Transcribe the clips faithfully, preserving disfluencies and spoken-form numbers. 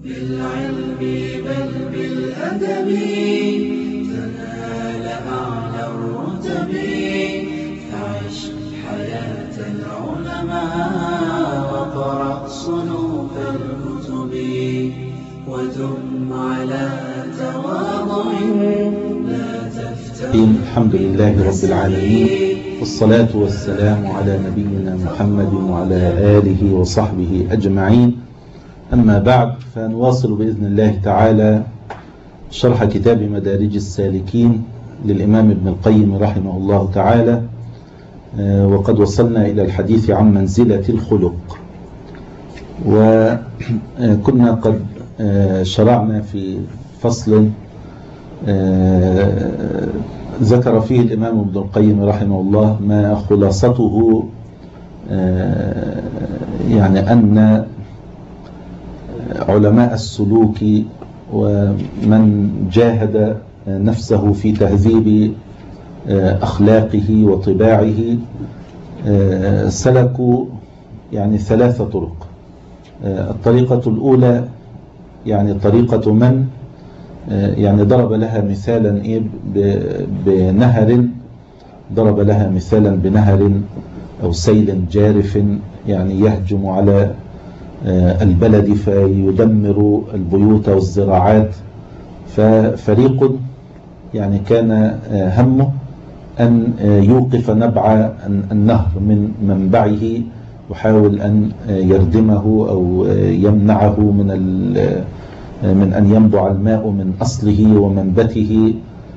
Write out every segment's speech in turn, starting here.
بالعلم بل بالأدب تنال أعلى الرتب فعش حياة العلماء وقرأ صنوف الكتب ودم على تواضع لا تفتر. الحمد لله رب العالمين، والصلاة والسلام على نبينا محمد وعلى آله وصحبه أجمعين. أما بعد، فنواصل بإذن الله تعالى شرح كتاب مدارج السالكين للإمام ابن القيم رحمه الله تعالى، وقد وصلنا إلى الحديث عن منزلة الخلق، وكنا قد شرعنا في فصل ذكر فيه الإمام ابن القيم رحمه الله ما خلاصته يعني أن علماء السلوك ومن جاهد نفسه في تهذيب أخلاقه وطباعه سلكوا يعني ثلاث طرق. الطريقة الأولى يعني طريقة من يعني ضرب لها مثالا إيه بنهر ضرب لها مثالا بنهر أو سيل جارف يعني يهجم على البلد فيدمر البيوت والزراعات. ففريق يعني كان همه أن يوقف نبع النهر من منبعه، وحاول أن يردمه أو يمنعه من من أن ينبع الماء من أصله ومنبته.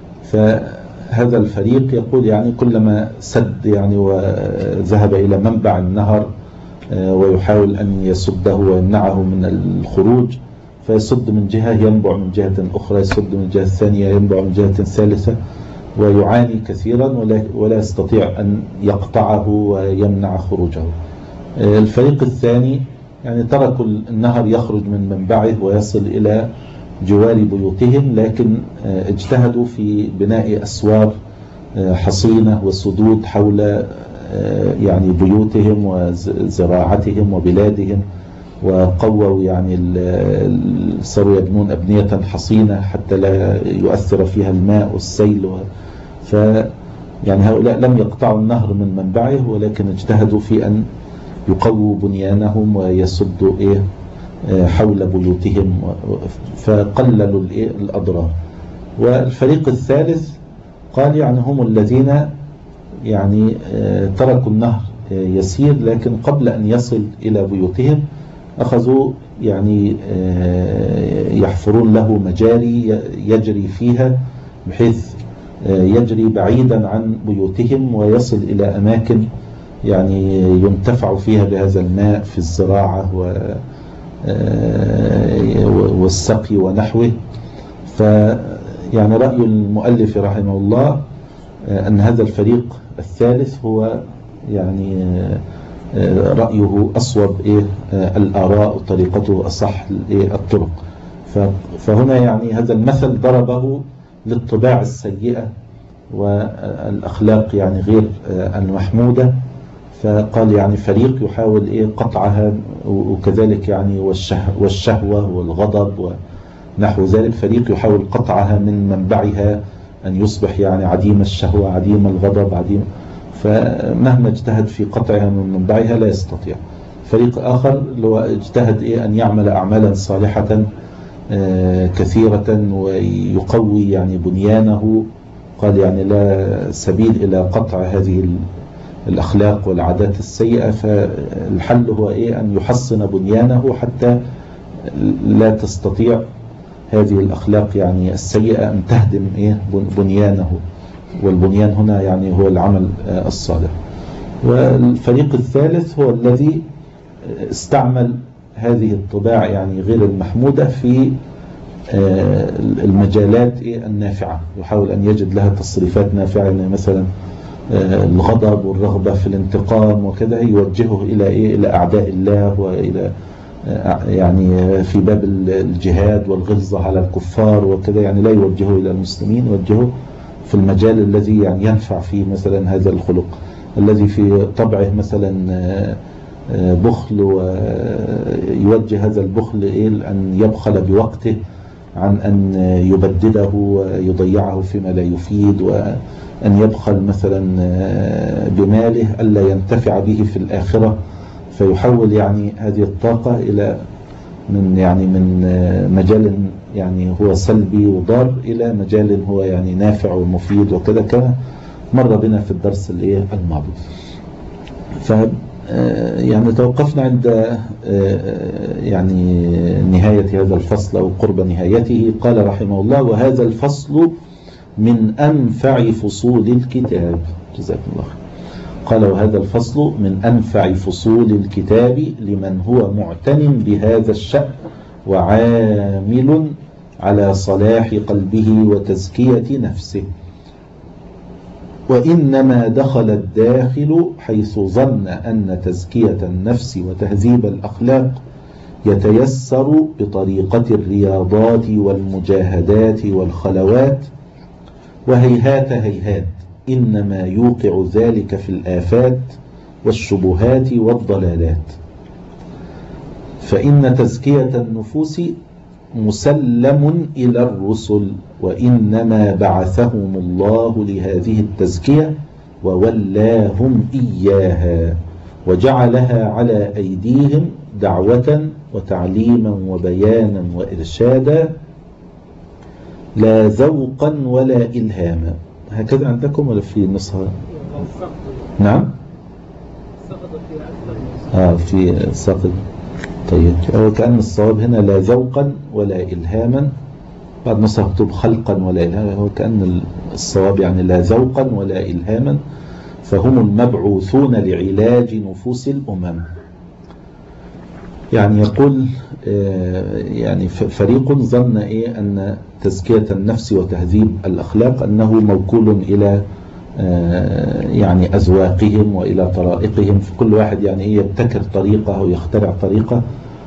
فهذا الفريق يقول يعني كلما سد يعني وذهب إلى منبع النهر ويحاول أن يسده ويمنعه من الخروج، فيسد من جهة ينبع من جهة أخرى، يسد من جهة ثانية ينبع من جهة ثالثة، ويعاني كثيرا ولا, ولا يستطيع أن يقطعه ويمنع خروجه. الفريق الثاني يعني تركوا النهر يخرج من منبعه ويصل إلى جوار بيوتهم، لكن اجتهدوا في بناء أسوار حصينة وسدود حول يعني بيوتهم وزراعتهم وبلادهم، وقووا يعني صاروا يبنون أبنية حصينة حتى لا يؤثر فيها الماء والسيل. ف يعني هؤلاء لم يقطعوا النهر من منبعه، ولكن اجتهدوا في أن يقووا بنيانهم ويسدوا إيه حول بيوتهم، فقللوا الإيه الأضرار. والفريق الثالث قال يعني هم الذين يعني تركوا النهر يسير، لكن قبل أن يصل إلى بيوتهم أخذوا يعني يحفرون له مجاري يجري فيها بحيث يجري بعيدا عن بيوتهم ويصل إلى أماكن يعني ينتفع فيها بهذا الماء في الزراعة والسقي ونحوه. فيعني رأي المؤلف رحمه الله أن هذا الفريق الثالث هو يعني رأيه أصوب إيه الآراء وطريقته أصح إيه الطرق. فهنا يعني هذا المثل ضربه للطباع السيئة والأخلاق يعني غير المحمودة، فقال يعني فريق يحاول إيه قطعها، وكذلك يعني والشهوة والغضب ونحو ذلك، فريق يحاول قطعها من منبعها أن يصبح يعني عديم الشهوة عديم الغضب عديم، فمهما اجتهد في قطعها من منبعها لا يستطيع. فريق آخر لو اجتهد إيه أن يعمل أعمالا صالحة كثيرة ويقوي يعني بنيانه، قال يعني لا سبيل إلى قطع هذه الأخلاق والعادات السيئة. فالحل هو إيه أن يحصن بنيانه حتى لا تستطيع هذه الأخلاق يعني السيئة أن تهدم إيه بنيانه، والبنيان هنا يعني هو العمل الصالح. والفريق الثالث هو الذي استعمل هذه الطباع يعني غير المحمودة في المجالات النافعة، يحاول أن يجد لها تصريفات نافعة، يعني مثلا الغضب والرغبة في الانتقام وكذا يوجهه إلى إيه إلى أعداء الله، وإلى يعني في باب الجهاد والغلظة على الكفار وكذا، يعني لا يوجهه إلى المسلمين، يوجهه في المجال الذي يعني ينفع فيه مثلا هذا الخلق الذي في طبعه مثلا بخل، ويوجه هذا البخل أن يبخل بوقته عن أن يبدده ويضيعه فيما لا يفيد، وأن يبخل مثلا بماله ألا ينتفع به في الآخرة، فيحول يعني هذه الطاقة إلى من يعني من مجال يعني هو سلبي وضار إلى مجال هو يعني نافع ومفيد وكذا، كما مر بنا في الدرس الماضي. ف يعني توقفنا عند يعني نهاية هذا الفصل أو قرب نهايته. قال رحمه الله: وهذا الفصل من أنفع فصول الكتاب. جزاكم الله خير. قال: وهذا الفصل من أنفع فصول الكتاب لمن هو معتن بهذا الشأن وعامل على صلاح قلبه وتزكية نفسه، وإنما دخل الداخل حيث ظن أن تزكية النفس وتهذيب الأخلاق يتيسر بطريقة الرياضات والمجاهدات والخلوات، وهيهات هيهات إنما يوقع ذلك في الآفات والشبهات والضلالات. فإن تزكية النفوس مسلم إلى الرسل، وإنما بعثهم الله لهذه التزكية وولاهم إياها، وجعلها على أيديهم دعوة وتعليما وبيانا وإرشادا، لا ذوقا ولا إلهاما. هكذا عندكم ولا في نصها؟ نعم، آه في سقط. طيب، هو كأن الصواب هنا لا ذوقا ولا إلهاما، بعد نصها مكتوب خلقا ولا إلهاما، هو كأن الصواب يعني لا ذوقا ولا إلهاما، فهم المبعوثون لعلاج نفوس الأمم. يعني يقول يعني فريق ظن إيه أن تزكية النفس وتهذيب الأخلاق أنه موكول إلى يعني أذواقهم وإلى طرائقهم، فكل واحد يعني إيه يبتكر طريقة أو يخترع طريقة،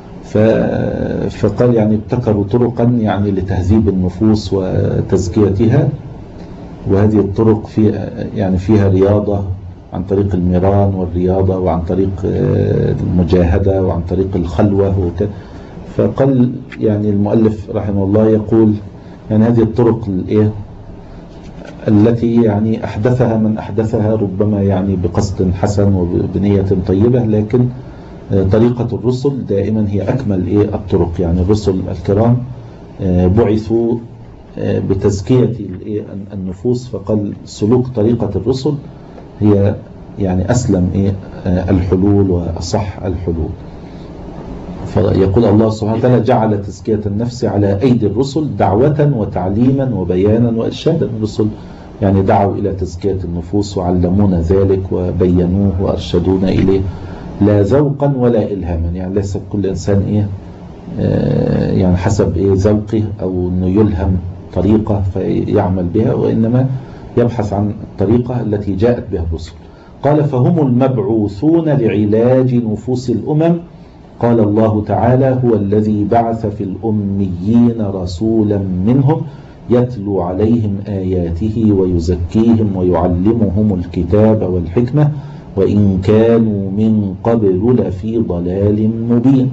فقال يعني ابتكروا طرقا يعني لتهذيب النفوس وتزكيتها، وهذه الطرق في يعني فيها رياضة عن طريق الميران والرياضة، وعن طريق المجاهدة، وعن طريق الخلوة وكذا. فقال يعني المؤلف رحمه الله يقول يعني هذه الطرق الايه التي يعني أحدثها من أحدثها ربما يعني بقصد حسن وبنية طيبة، لكن طريقة الرسل دائما هي أكمل إيه الطرق. يعني الرسل الكرام بعثوا بتزكية النفوس، فقال سلوك طريقة الرسل هي يعني أسلم إيه الحلول وأصح الحلول. فيقول الله سبحانه وتعالى: جعل تزكية النفس على أيدي الرسل دعوة وتعليما وبيانا وإرشادا. الرسل يعني دعوا إلى تزكية النفوس وعلمونا ذلك وبينوه وأرشدونا إليه، لا ذوقا ولا إلهاما. يعني ليس كل إنسان إيه آه يعني حسب إيه ذوقه أو أنه يلهم طريقة فيعمل بها، وإنما يبحث عن الطريقة التي جاءت بها الرسل. قال: فهم المبعوثون لعلاج نفوس الأمم. قال الله تعالى: هو الذي بعث في الأميين رسولا منهم يتلو عليهم آياته ويزكيهم ويعلمهم الكتاب والحكمة وإن كانوا من قبل لفي ضلال مبين.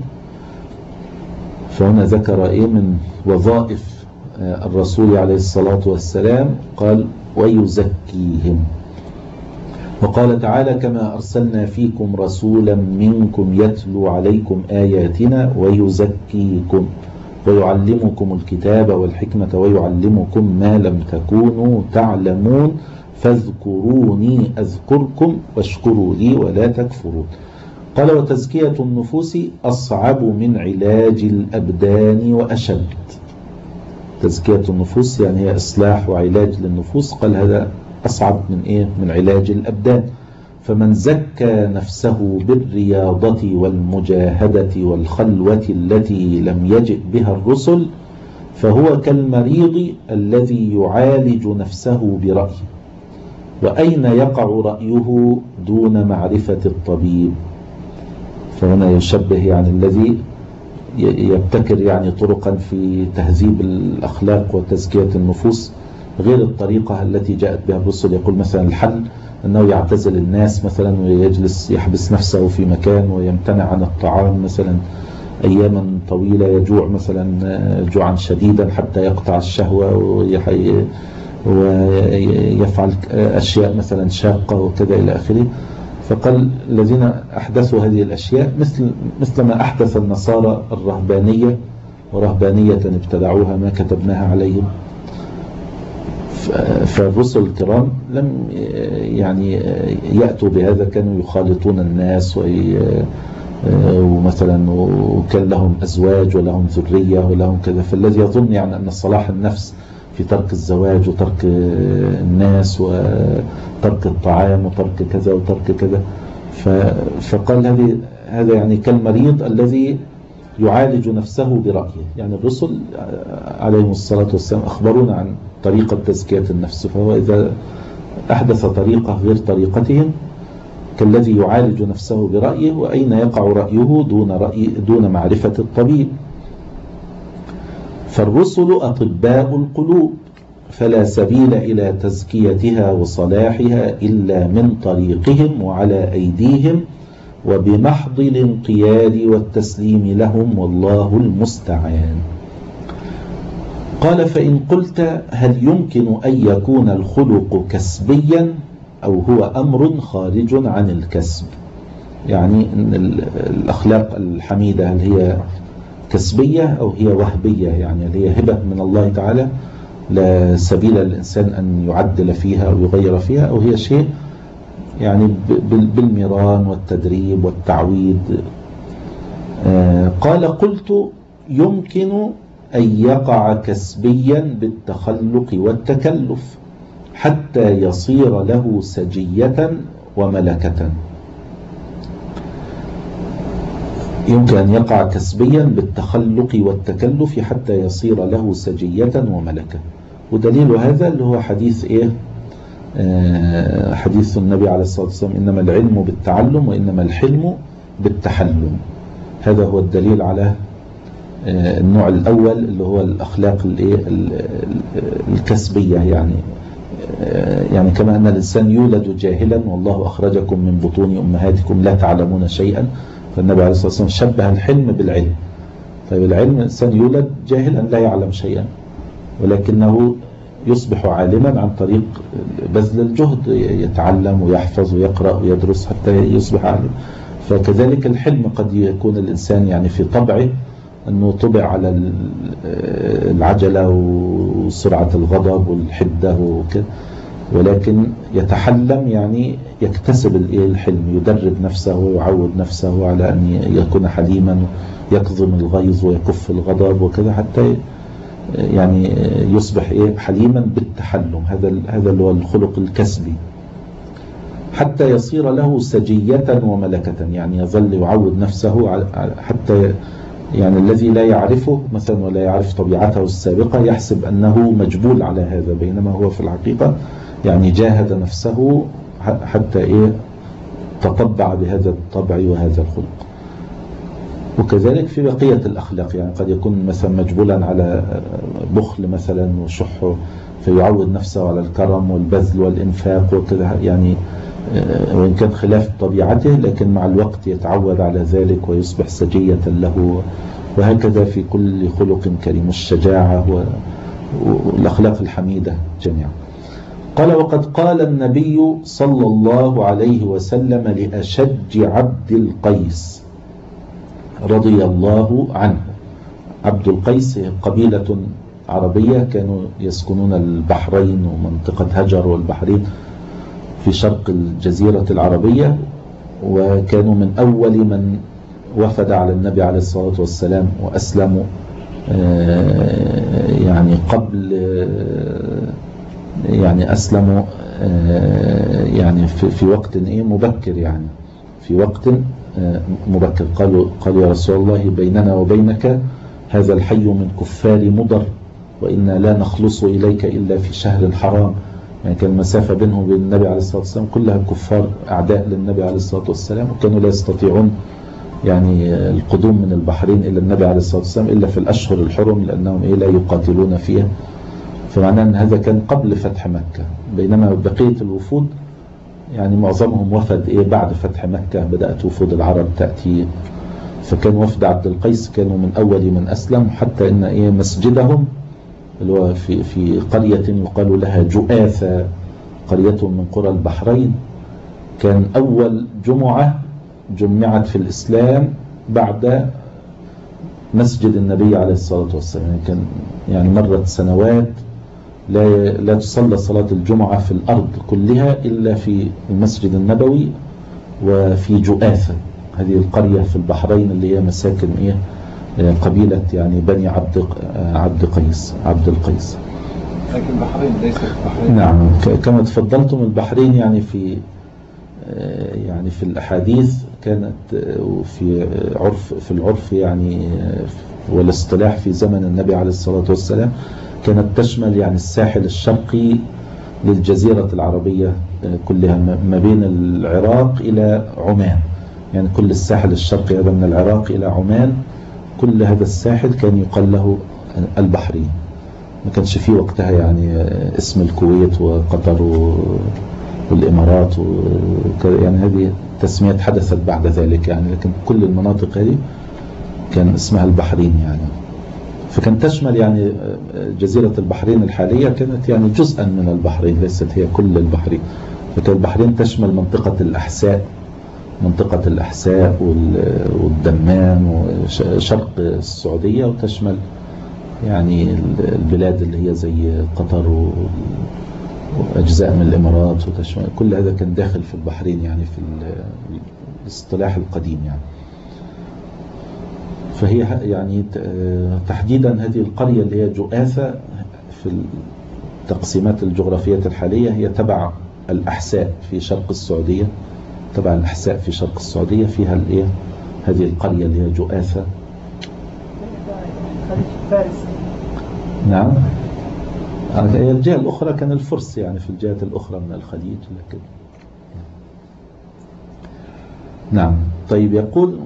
فهنا ذكر إيه من وظائف الرسول عليه الصلاة والسلام، قال: ويزكيهم. وقال تعالى: كما أرسلنا فيكم رسولا منكم يتلو عليكم آياتنا ويزكيكم ويعلمكم الكتاب والحكمة ويعلمكم ما لم تكونوا تعلمون فاذكروني أذكركم واشكروا لي ولا تكفرون. قال: وتزكية النفوس أصعب من علاج الأبدان وأشد. تزكية النفوس يعني هي إصلاح وعلاج للنفوس، قال هذا أصعب من إيه؟ من علاج الأبدان. فمن زكى نفسه بالرياضة والمجاهدة والخلوة التي لم يجئ بها الرسل فهو كالمريض الذي يعالج نفسه برأيه، وأين يقع رأيه دون معرفة الطبيب. فهنا يشبه يعني الذي يبتكر يعني طرقا في تهذيب الأخلاق وتزكية النفوس غير الطريقة التي جاءت بها الرسل. يقول مثلا الحل أنه يعتزل الناس مثلا ويجلس يحبس نفسه في مكان ويمتنع عن الطعام مثلا أياما طويلة، يجوع مثلا جوعا شديدا حتى يقطع الشهوة ويفعل أشياء مثلا شاقة وكذا إلى آخره. فقال الذين أحدثوا هذه الأشياء مثل مثل ما أحدث النصارى الرهبانية، ورهبانية ابتدعوها ما كتبناها عليهم. فالرسل الكرام لم يعني يأتوا بهذا، كانوا يخالطون الناس ومثلا وكان لهم أزواج ولهم ذرية ولهم كذا. فالذي يظن يعني أن صلاح النفس في ترك الزواج وترك الناس وترك الطعام وترك كذا وترك كذا. فقال هذه هذا يعني كالمريض الذي يعالج نفسه برأيه. يعني الرسل عليهم الصلاة والسلام أخبرونا عن طريقة تزكية النفس، فهو إذا أحدث طريقة غير طريقتهم كالذي يعالج نفسه برأيه، وأين يقع رأيه دون رأي دون معرفة الطبيب. فالرسل أطباء القلوب، فلا سبيل إلى تزكيتها وصلاحها إلا من طريقهم وعلى أيديهم وبمحض الانقياد والتسليم لهم، والله المستعان. قال: فإن قلت هل يمكن أن يكون الخلق كسبيا أو هو أمر خارج عن الكسب؟ يعني الأخلاق الحميدة هل هي كسبية أو هي وهبية؟ يعني هل هي هبة من الله تعالى لا سبيل للإنسان أن يعدل فيها أو يغير فيها، أو هي شيء يعني بالمران والتدريب والتعويد؟ آه قال: قلت يمكن أن يقع كسبيا بالتخلق والتكلف حتى يصير له سجية وملكة. يمكن أن يقع كسبيا بالتخلق والتكلف حتى يصير له سجية وملكة. ودليل هذا اللي هو حديث إيه؟ آه حديث النبي عليه الصلاة والسلام: إنما العلم بالتعلم وإنما الحلم بالتحلم. هذا هو الدليل على آه النوع الأول اللي هو الأخلاق الإيه الكسبية. يعني آه يعني كما أن الإنسان يولد جاهلا والله أخرجكم من بطون أمهاتكم لا تعلمون شيئا، فالنبي عليه الصلاة والسلام شبه الحلم بالعلم. طيب العلم الإنسان يولد جاهلا لا يعلم شيئا، ولكنه يصبح عالما عن طريق بذل الجهد، يتعلم ويحفظ ويقرأ ويدرس حتى يصبح عالم. فكذلك الحلم قد يكون الإنسان يعني في طبعه أنه طبع على العجلة وسرعة الغضب والحدة وكذا، ولكن يتحلم يعني يكتسب الحلم، يدرب نفسه ويعود نفسه على أن يكون حليما، يكظم الغيظ ويكف الغضب وكذا حتى يعني يصبح إيه حليما بالتحلم. هذا هذا اللي هو الخلق الكسبي. حتى يصير له سجية وملكة، يعني يظل يعود نفسه حتى يعني الذي لا يعرفه مثلا ولا يعرف طبيعته السابقة يحسب أنه مجبول على هذا، بينما هو في الحقيقة يعني جاهد نفسه حتى إيه تطبع بهذا الطبع وهذا الخلق. وكذلك في بقية الأخلاق، يعني قد يكون مثلا مجبولا على بخل مثلا وشح، فيعود نفسه على الكرم والبذل والإنفاق وكذا، يعني وإن كان خلاف طبيعته لكن مع الوقت يتعود على ذلك ويصبح سجية له. وهكذا في كل خلق كريم، الشجاعة والأخلاق الحميدة جميعا. قال: وقد قال النبي صلى الله عليه وسلم لأشج عبد القيس رضي الله عنه. عبد القيس قبيلة عربية كانوا يسكنون البحرين ومنطقة هجر والبحرين في شرق الجزيرة العربية، وكانوا من أول من وفد على النبي عليه الصلاة والسلام وأسلموا يعني قبل يعني أسلموا يعني في وقت إيه مبكر، يعني في وقت مبكر. قالوا قالوا يا رسول الله بيننا وبينك هذا الحي من كفار مضر، وإنا لا نخلص إليك إلا في شهر حرام. يعني كان المسافة بينهم وبين النبي عليه الصلاة والسلام كلها كفار أعداء للنبي عليه الصلاة والسلام، وكانوا لا يستطيعون يعني القدوم من البحرين إلى النبي عليه الصلاة والسلام إلا في الأشهر الحرم، لأنهم إيه لا يقاتلون فيها. فمعناه أن هذا كان قبل فتح مكة، بينما بقية الوفود يعني معظمهم وفد إيه بعد فتح مكة، بدأت وفود العرب تأتي، فكان وفد عبد القيس كانوا من أول من أسلم، حتى إن إيه مسجدهم اللي هو في في قرية يقال لها جؤاثة، قرية من قرى البحرين، كان أول جمعة جمعت في الإسلام بعد مسجد النبي عليه الصلاة والسلام. يعني كان يعني مرت سنوات لا لا تصلى صلاة الجمعة في الأرض كلها إلا في المسجد النبوي وفي جؤاثة، هذه القرية في البحرين اللي هي مساكن إيه قبيلة يعني بني عبد عبد قيس عبد القيس. لكن البحرين ليست البحرين. نعم كما تفضلتم البحرين يعني في يعني في الأحاديث كانت في عرف في العرف يعني والاصطلاح في زمن النبي عليه الصلاة والسلام كانت تشمل يعني الساحل الشرقي للجزيرة العربية كلها ما بين العراق إلى عمان، يعني كل الساحل الشرقي هذا من العراق إلى عمان، كل هذا الساحل كان يقال له البحرين. ما كانش فيه وقتها يعني اسم الكويت وقطر والإمارات يعني هذه تسميات حدثت بعد ذلك يعني، لكن كل المناطق هذه كان اسمها البحرين يعني. فكان تشمل يعني جزيرة البحرين الحالية كانت يعني جزءا من البحرين، ليست هي كل البحرين. فكان البحرين تشمل منطقة الأحساء، منطقة الأحساء والدمام وشرق السعودية، وتشمل يعني البلاد اللي هي زي قطر وأجزاء من الإمارات، وتشمل كل هذا كان داخل في البحرين يعني في الاصطلاح القديم يعني. فهي يعني تحديدا هذه القرية اللي هي جؤاثة في التقسيمات الجغرافية الحالية هي تبع الأحساء في شرق السعودية، تبع الأحساء في شرق السعودية فيها الايه هذه القرية اللي هي جؤاثة. نعم هي الجهة الأخرى كان الفرس يعني في الجهة الأخرى من الخليج، لكن نعم. طيب يقول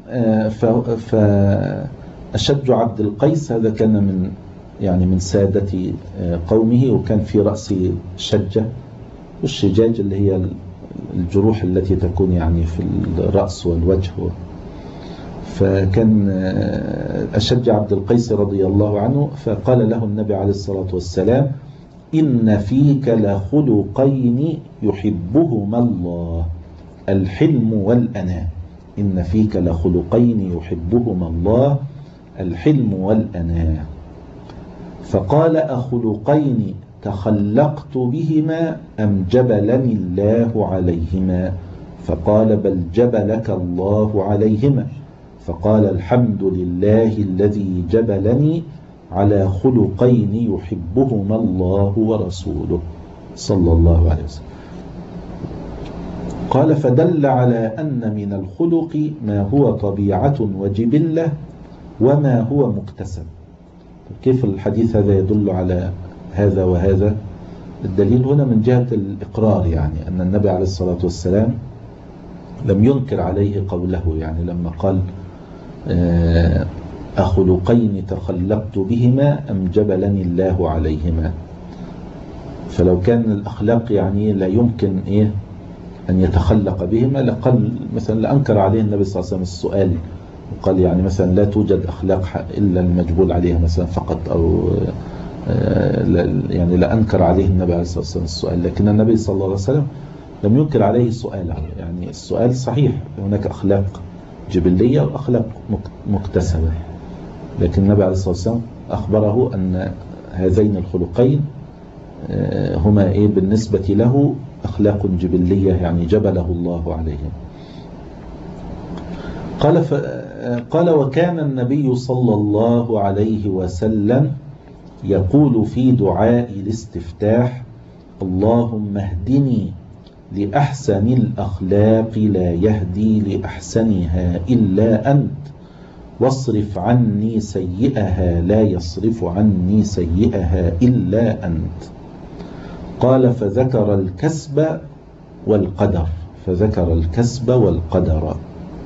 فأشج عبد القيس هذا كان من يعني من سادة قومه، وكان في رأسه شجة، والشجاج اللي هي الجروح التي تكون يعني في الرأس والوجه. فكان أشج عبد القيس رضي الله عنه، فقال له النبي عليه الصلاة والسلام: إن فيك لخلقين يحبهما الله، الحلم والأناة. إن فيك لخلقين يحبهما الله، الحلم والأناة. فقال: أخلقين تخلقت بهما أم جبلني الله عليهما؟ فقال: بل جبلك الله عليهما. فقال: الحمد لله الذي جبلني على خلقين يحبهما الله ورسوله صلى الله عليه وسلم. قال: فدل على أن من الخلق ما هو طبيعة وجبلة وما هو مكتسب. كيف الحديث هذا يدل على هذا وهذا؟ الدليل هنا من جهة الإقرار، يعني أن النبي عليه الصلاة والسلام لم ينكر عليه قوله، يعني لما قال أخلقين تخلقت بهما أم جبلني الله عليهما. فلو كان الأخلاق يعني لا يمكن إيه أن يتخلق بهما لقال مثلا لأنكر عليه النبي صلى الله عليه وسلم السؤال، وقال يعني مثلا لا توجد أخلاق إلا المجبول عليها مثلا فقط، أو يعني لأنكر عليه النبي عليه الصلاة والسلام السؤال. لكن النبي صلى الله عليه وسلم لم ينكر عليه سؤال، يعني السؤال صحيح، هناك أخلاق جبلية وأخلاق مكتسبة، لكن النبي عليه الصلاة والسلام أخبره أن هذين الخلقين هما إيه بالنسبة له أخلاق جبلية، يعني جبله الله عليهم. قال ف... قال: وكان النبي صلى الله عليه وسلم يقول في دعاء الاستفتاح: اللهم اهدني لأحسن الأخلاق لا يهدي لأحسنها إلا أنت، واصرف عني سيئها لا يصرف عني سيئها إلا أنت. قال: فذكر الكسب والقدر فذكر الكسب والقدر.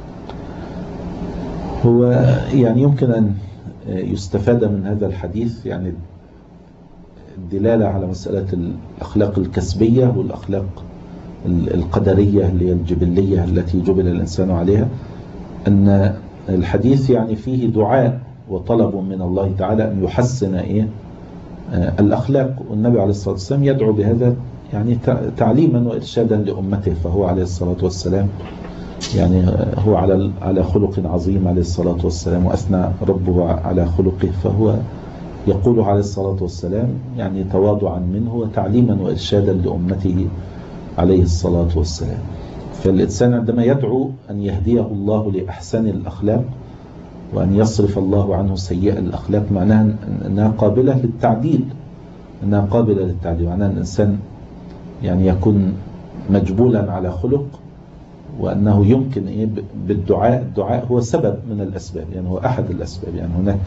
هو يعني يمكن أن يستفاد من هذا الحديث يعني الدلالة على مسألة الأخلاق الكسبية والأخلاق القدرية اللي هي الجبلية التي جبل الإنسان عليها، أن الحديث يعني فيه دعاء وطلب من الله تعالى أن يحسن إيه الأخلاق، والنبي عليه الصلاة والسلام يدعو بهذا يعني تعليما وإرشادا لأمته، فهو عليه الصلاة والسلام يعني هو على على خلق عظيم عليه الصلاة والسلام، وأثنى ربه على خلقه، فهو يقول عليه الصلاة والسلام يعني تواضعا منه وتعليما وإرشادا لأمته عليه الصلاة والسلام. فالإنسان عندما يدعو أن يهديه الله لأحسن الأخلاق وأن يصرف الله عنه سيئة الأخلاق، معناها أنها قابلة للتعديل، أنها قابلة للتعديل، معناها أن الإنسان يعني يكون مجبولا على خلق، وأنه يمكن إيه بالدعاء، الدعاء هو سبب من الأسباب، يعني هو أحد الأسباب، يعني هناك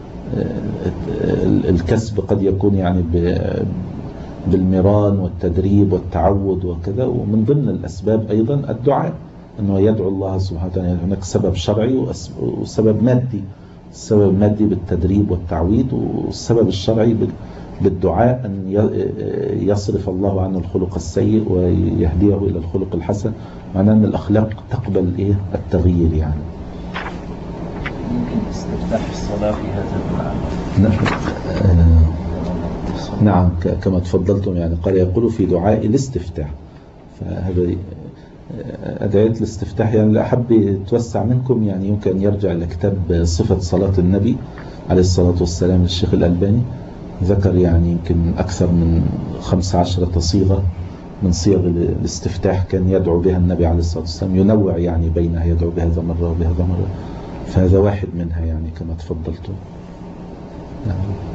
الكسب قد يكون يعني بالمران والتدريب والتعود وكذا، ومن ضمن الأسباب أيضا الدعاء، أنه يدعو الله سبحانه وتعالى. يعني هناك سبب شرعي وسبب مادي، السبب المادي بالتدريب والتعويد، والسبب الشرعي بالدعاء أن يصرف الله عنه الخلق السيء ويهديه إلى الخلق الحسن، معناه أن الأخلاق تقبل إيه التغيير. يعني ممكن استفتاح الصلاة في هذا المعنى. نعم آه نعم كما تفضلتم، يعني قال يقول في دعاء الاستفتاح، فهذا أدعية الاستفتاح يعني لا أحب يتوسع منكم، يعني يمكن أن يرجع إلى كتاب صفة صلاة النبي عليه الصلاة والسلام للشيخ الألباني، ذكر يعني يمكن أكثر من خمس عشرة صيغة من صيغ الاستفتاح كان يدعو بها النبي عليه الصلاة والسلام، ينوع يعني بينها، يدعو بهذا مرة وبهذا مرة، فهذا واحد منها يعني كما تفضلتم. نعم.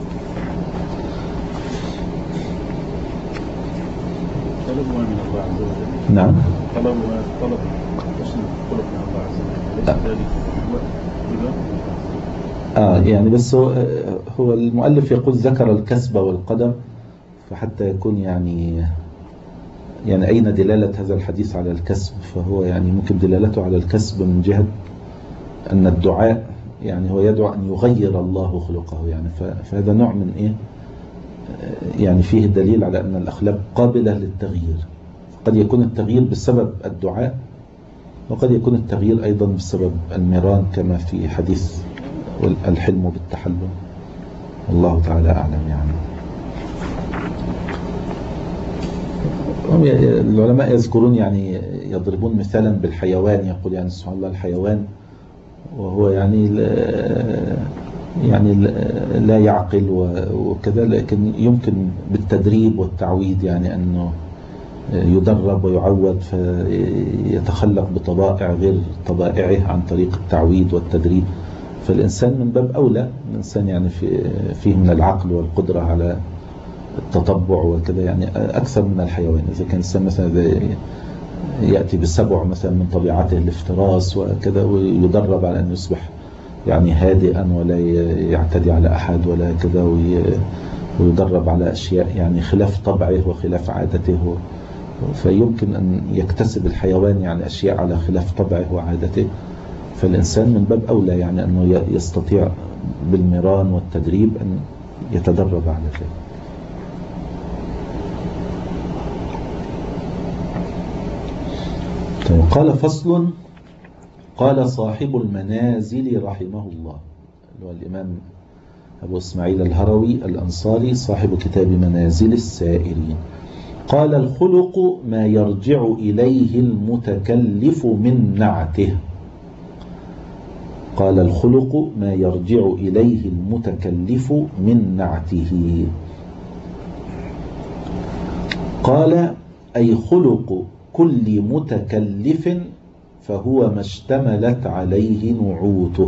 طلبوا من الله عز وجل. نعم. طلبوا طلب حسن الخلق من الله عز وجل. ليس ذلك آه يعني بس هو, هو المؤلف يقول ذكر الكسب والقدم، فحتى يكون يعني يعني أين دلالة هذا الحديث على الكسب؟ فهو يعني ممكن دلالته على الكسب من جهة أن الدعاء يعني هو يدعو أن يغير الله خلقه، يعني فهذا نوع من إيه يعني فيه دليل على أن الأخلاق قابلة للتغيير. قد يكون التغيير بسبب الدعاء، وقد يكون التغيير أيضا بسبب المران كما في حديث الحلم بالتحلم، والله تعالى أعلم. يعني العلماء يذكرون يعني يضربون مثالا بالحيوان، يقول يعني سبحان الله الحيوان وهو يعني يعني لا يعقل وكذا، لكن يمكن بالتدريب والتعويد يعني أنه يدرب ويعود فيتخلق بطبائع غير طبائعه عن طريق التعويد والتدريب. فالإنسان من باب أولى، الإنسان يعني فيه من العقل والقدرة على التطبع وكذا يعني أكثر من الحيوان. إذا كان الإنسان مثلا يأتي بسبع مثلا من طبيعته الافتراس وكذا، ويدرب على أن يصبح يعني هادئا ولا يعتدي على أحد ولا كذا، ويدرب على أشياء يعني خلاف طبعه وخلاف عادته، فيمكن أن يكتسب الحيوان يعني أشياء على خلاف طبعه وعادته. فالإنسان من باب أولى يعني أنه يستطيع بالمران والتدريب أن يتدرب على ذلك. طيب قال فصل. قال صاحب المنازل رحمه الله، اللي هو الإمام أبو إسماعيل الهروي الأنصاري صاحب كتاب منازل السائرين، قال الخلق ما يرجع إليه المتكلف من نعته. قال الخلق ما يرجع إليه المتكلف من نعته. قال أي خلق كل متكلف فهو ما اشتملت عليه نعوته،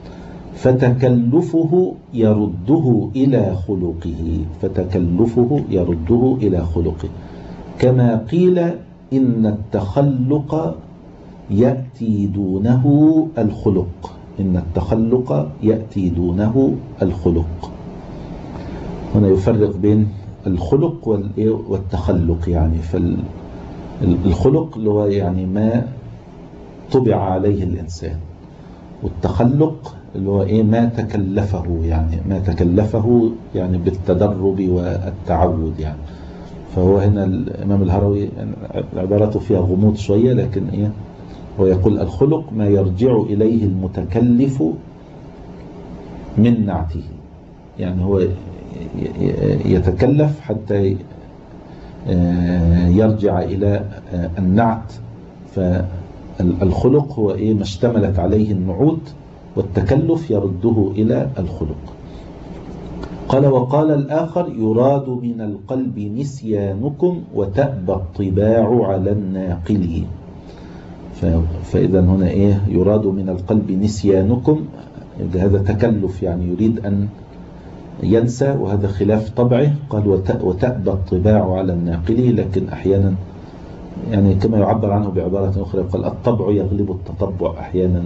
فتكلفه يرده إلى خلقه فتكلفه يرده إلى خلقه كما قيل إن التخلق يأتي دونه الخلق إن التخلق يأتي دونه الخلق. هنا يفرق بين الخلق والتخلق، يعني فالخلق اللي هو يعني ما طبع عليه الإنسان، والتخلق اللي هو إيه ما تكلفه، يعني ما تكلفه يعني بالتدرب والتعود يعني. فهو هنا الإمام الهروي عبارته فيها غموض شوية، لكن إيه هو يقول الخلق ما يرجع إليه المتكلف من نعته، يعني هو يتكلف حتى يرجع إلى النعت. فالخلق هو إيه ما اشتملت عليه النعوت، والتكلف يرده إلى الخلق. قال وقال الآخر يراد من القلب نسيانكم وتأبى الطباع على الناقل. فإذا هنا إيه يراد من القلب نسيانكم، هذا تكلف يعني يريد أن ينسى، وهذا خلاف طبعه. قال وتأبى الطباع على الناقل، لكن أحيانا يعني كما يعبر عنه بعبارة أخرى قال الطبع يغلب التطبع أحيانا.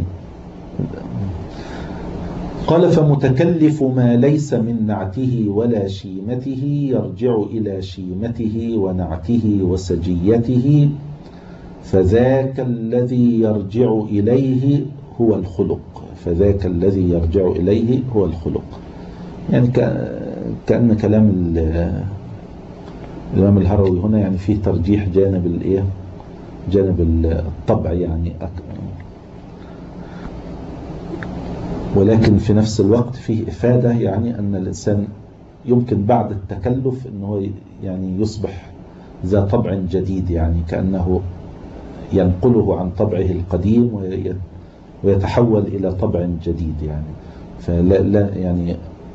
قال فمتكلف ما ليس من نعته ولا شيمته يرجع إلى شيمته ونعته وسجيته، فذاك الذي يرجع إليه هو الخلق. فذاك الذي يرجع إليه هو الخلق. يعني كأن كلام الإمام الهروي هنا يعني فيه ترجيح جانب الإيه جانب الطبع يعني، ولكن في نفس الوقت فيه إفادة، يعني أن الإنسان يمكن بعد التكلف أنه يعني يصبح ذا طبع جديد، يعني كأنه ينقله عن طبعه القديم ويتحول إلى طبع جديد. يعني فلا لا يعني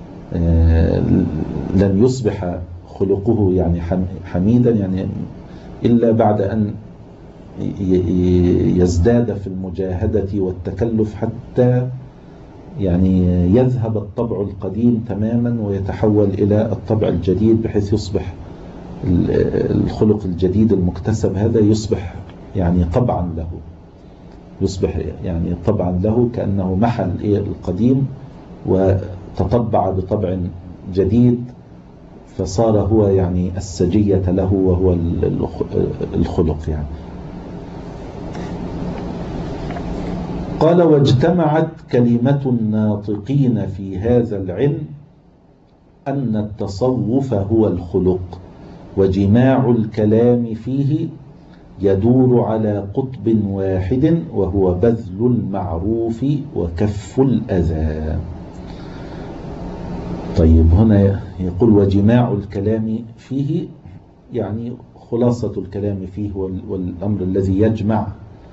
لن يصبح خلقه يعني حميدا يعني إلا بعد أن يزداد في المجاهدة والتكلف حتى يعني يذهب الطبع القديم تماما ويتحول إلى الطبع الجديد، بحيث يصبح الخلق الجديد المكتسب هذا يصبح يعني طبعا له، يصبح يعني طبعا له كأنه محل القديم وتطبع بطبع جديد، فصار هو يعني السجية له وهو الخلق يعني. قال واجتمعت كلمة الناطقين في هذا العلم أن التصوف هو الخلق، وجماع الكلام فيه يدور على قطب واحد وهو بذل المعروف وكف الأذى. طيب هنا يقول وجماع الكلام فيه، يعني خلاصة الكلام فيه والأمر الذي يجمع،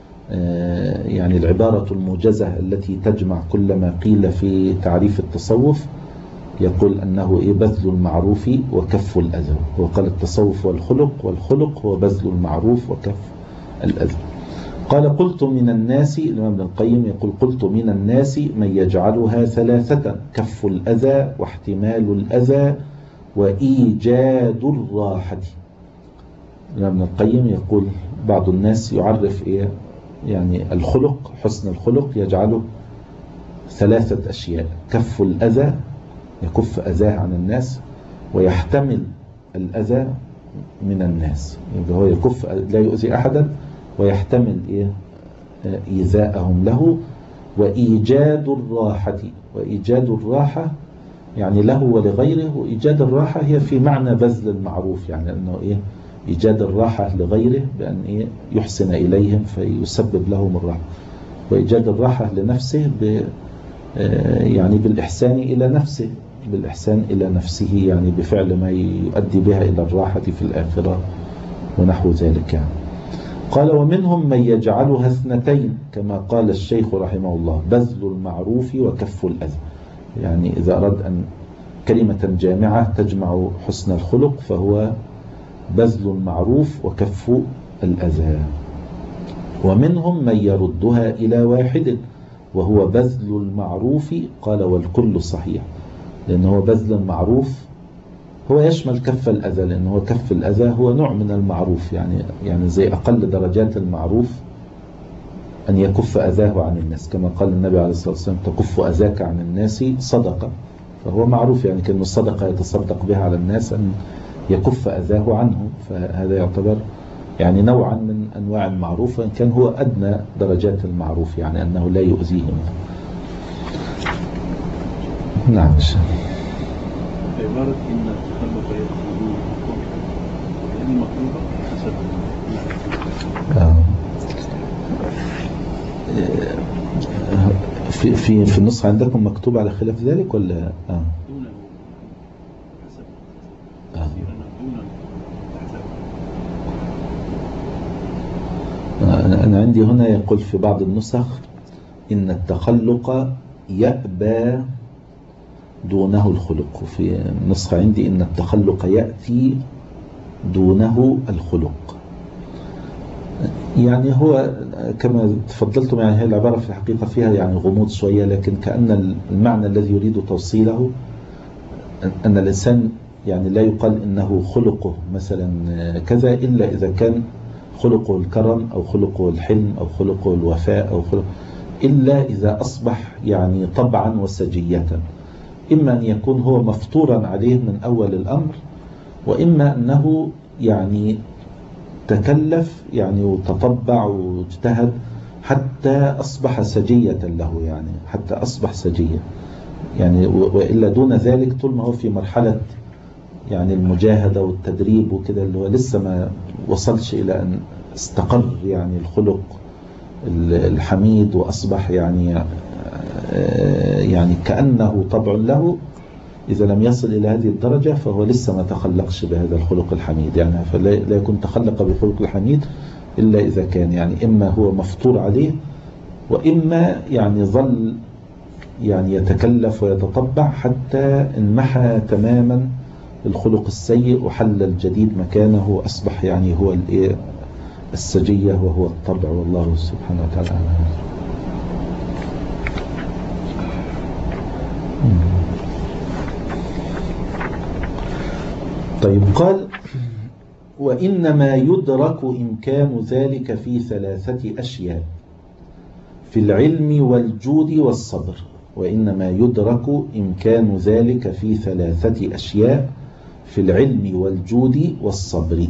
يعني العبارة الموجزة التي تجمع كل ما قيل في تعريف التصوف، يقول أنه إيه بذل المعروف وكف الأذى. وقال التصوف والخلق، والخلق هو بذل المعروف وكف الأذى. قال قلت من الناس، الإمام ابن القيم يقول قلت من الناس من يجعلها ثلاثة: كف الأذى واحتمال الأذى وإيجاد الراحة. الإمام ابن القيم يقول بعض الناس يعرف إيه يعني الخلق، حسن الخلق يجعله ثلاثة أشياء: كف الأذى يكف أذاه عن الناس، ويحتمل الأذى من الناس، يعني هو يكف لا يؤذي أحدا ويحتمل إيه إيذاءهم له، وإيجاد الراحة. وإيجاد الراحة يعني له ولغيره، وإيجاد الراحة هي في معنى بذل المعروف، يعني أنه إيه إيجاد الراحة لغيره بأن إيه يحسن إليهم فيسبب لهم الراحة، وإيجاد الراحة لنفسه ب يعني بالإحسان إلى نفسه، بالإحسان إلى نفسه يعني بفعل ما يؤدي بها إلى الراحة في الآخرة ونحو ذلك يعني. قال ومنهم من يجعلها اثنتين كما قال الشيخ رحمه الله: بذل المعروف وكف الأذى. يعني إذا أراد أن كلمة جامعة تجمع حسن الخلق فهو بذل المعروف وكف الأذى. ومنهم من يردها إلى واحد وهو بذل المعروف. قال والكل صحيح، لأنه بذل المعروف هو يشمل كف الأذى، لأنه كف الأذى هو نوع من المعروف، يعني يعني زي أقل درجات المعروف أن يكف أذاه عن الناس، كما قال النبي عليه الصلاة والسلام: تكف أذاك عن الناس صدقة. فهو معروف يعني كلمة الصدقة يتصدق بها على الناس أن يكف أذاه عنه، فهذا يعتبر يعني نوعا من أنواع المعروف، وإن كان هو أدنى درجات المعروف، يعني أنه لا يؤذيهم. نعم. عبارة إن التخلف يدخل كان مطلوبة حسب آه. في في في النص عندكم مكتوب على خلاف ذلك ولا آه. دون حسب آه. دون أنا أنا عندي هنا يقول في بعض النسخ إن التخلق يأبى دونه الخلق، وفي النسخة عندي إن التخلق يأتي دونه الخلق. يعني هو كما تفضلتم، يعني هي العبارة في الحقيقة فيها يعني غموض شوية، لكن كأن المعنى الذي يريد توصيله أن الإنسان يعني لا يقال إنه خلقه مثلا كذا إلا إذا كان خلقه الكرم أو خلقه الحلم أو خلقه الوفاء أو خلق، إلا إذا أصبح يعني طبعا وسجية، إما أن يكون هو مفطورا عليه من أول الأمر، وإما أنه يعني تكلف يعني وتطبع واجتهد حتى أصبح سجية له، يعني حتى أصبح سجية يعني، وإلا دون ذلك طول ما هو في مرحلة يعني المجاهدة والتدريب وكده، اللي هو لسه ما وصلش إلى أن استقر يعني الخلق الحميد وأصبح يعني يعني كأنه طبع له، إذا لم يصل إلى هذه الدرجة فهو لسه ما تخلقش بهذا الخلق الحميد يعني، فلا يكون تخلق بالخلق الحميد إلا إذا كان يعني إما هو مفطور عليه، وإما يعني ظل يعني يتكلف ويتطبع حتى انمحى تماما الخلق السيء وحل الجديد مكانه وأصبح يعني هو السجية وهو الطبع، والله سبحانه وتعالى عنه. طيب قال وإنما يدرك إمكان ذلك في ثلاثة أشياء: في العلم والجود والصبر. وإنما يدرك إمكان ذلك في ثلاثة أشياء: في العلم والجود والصبر.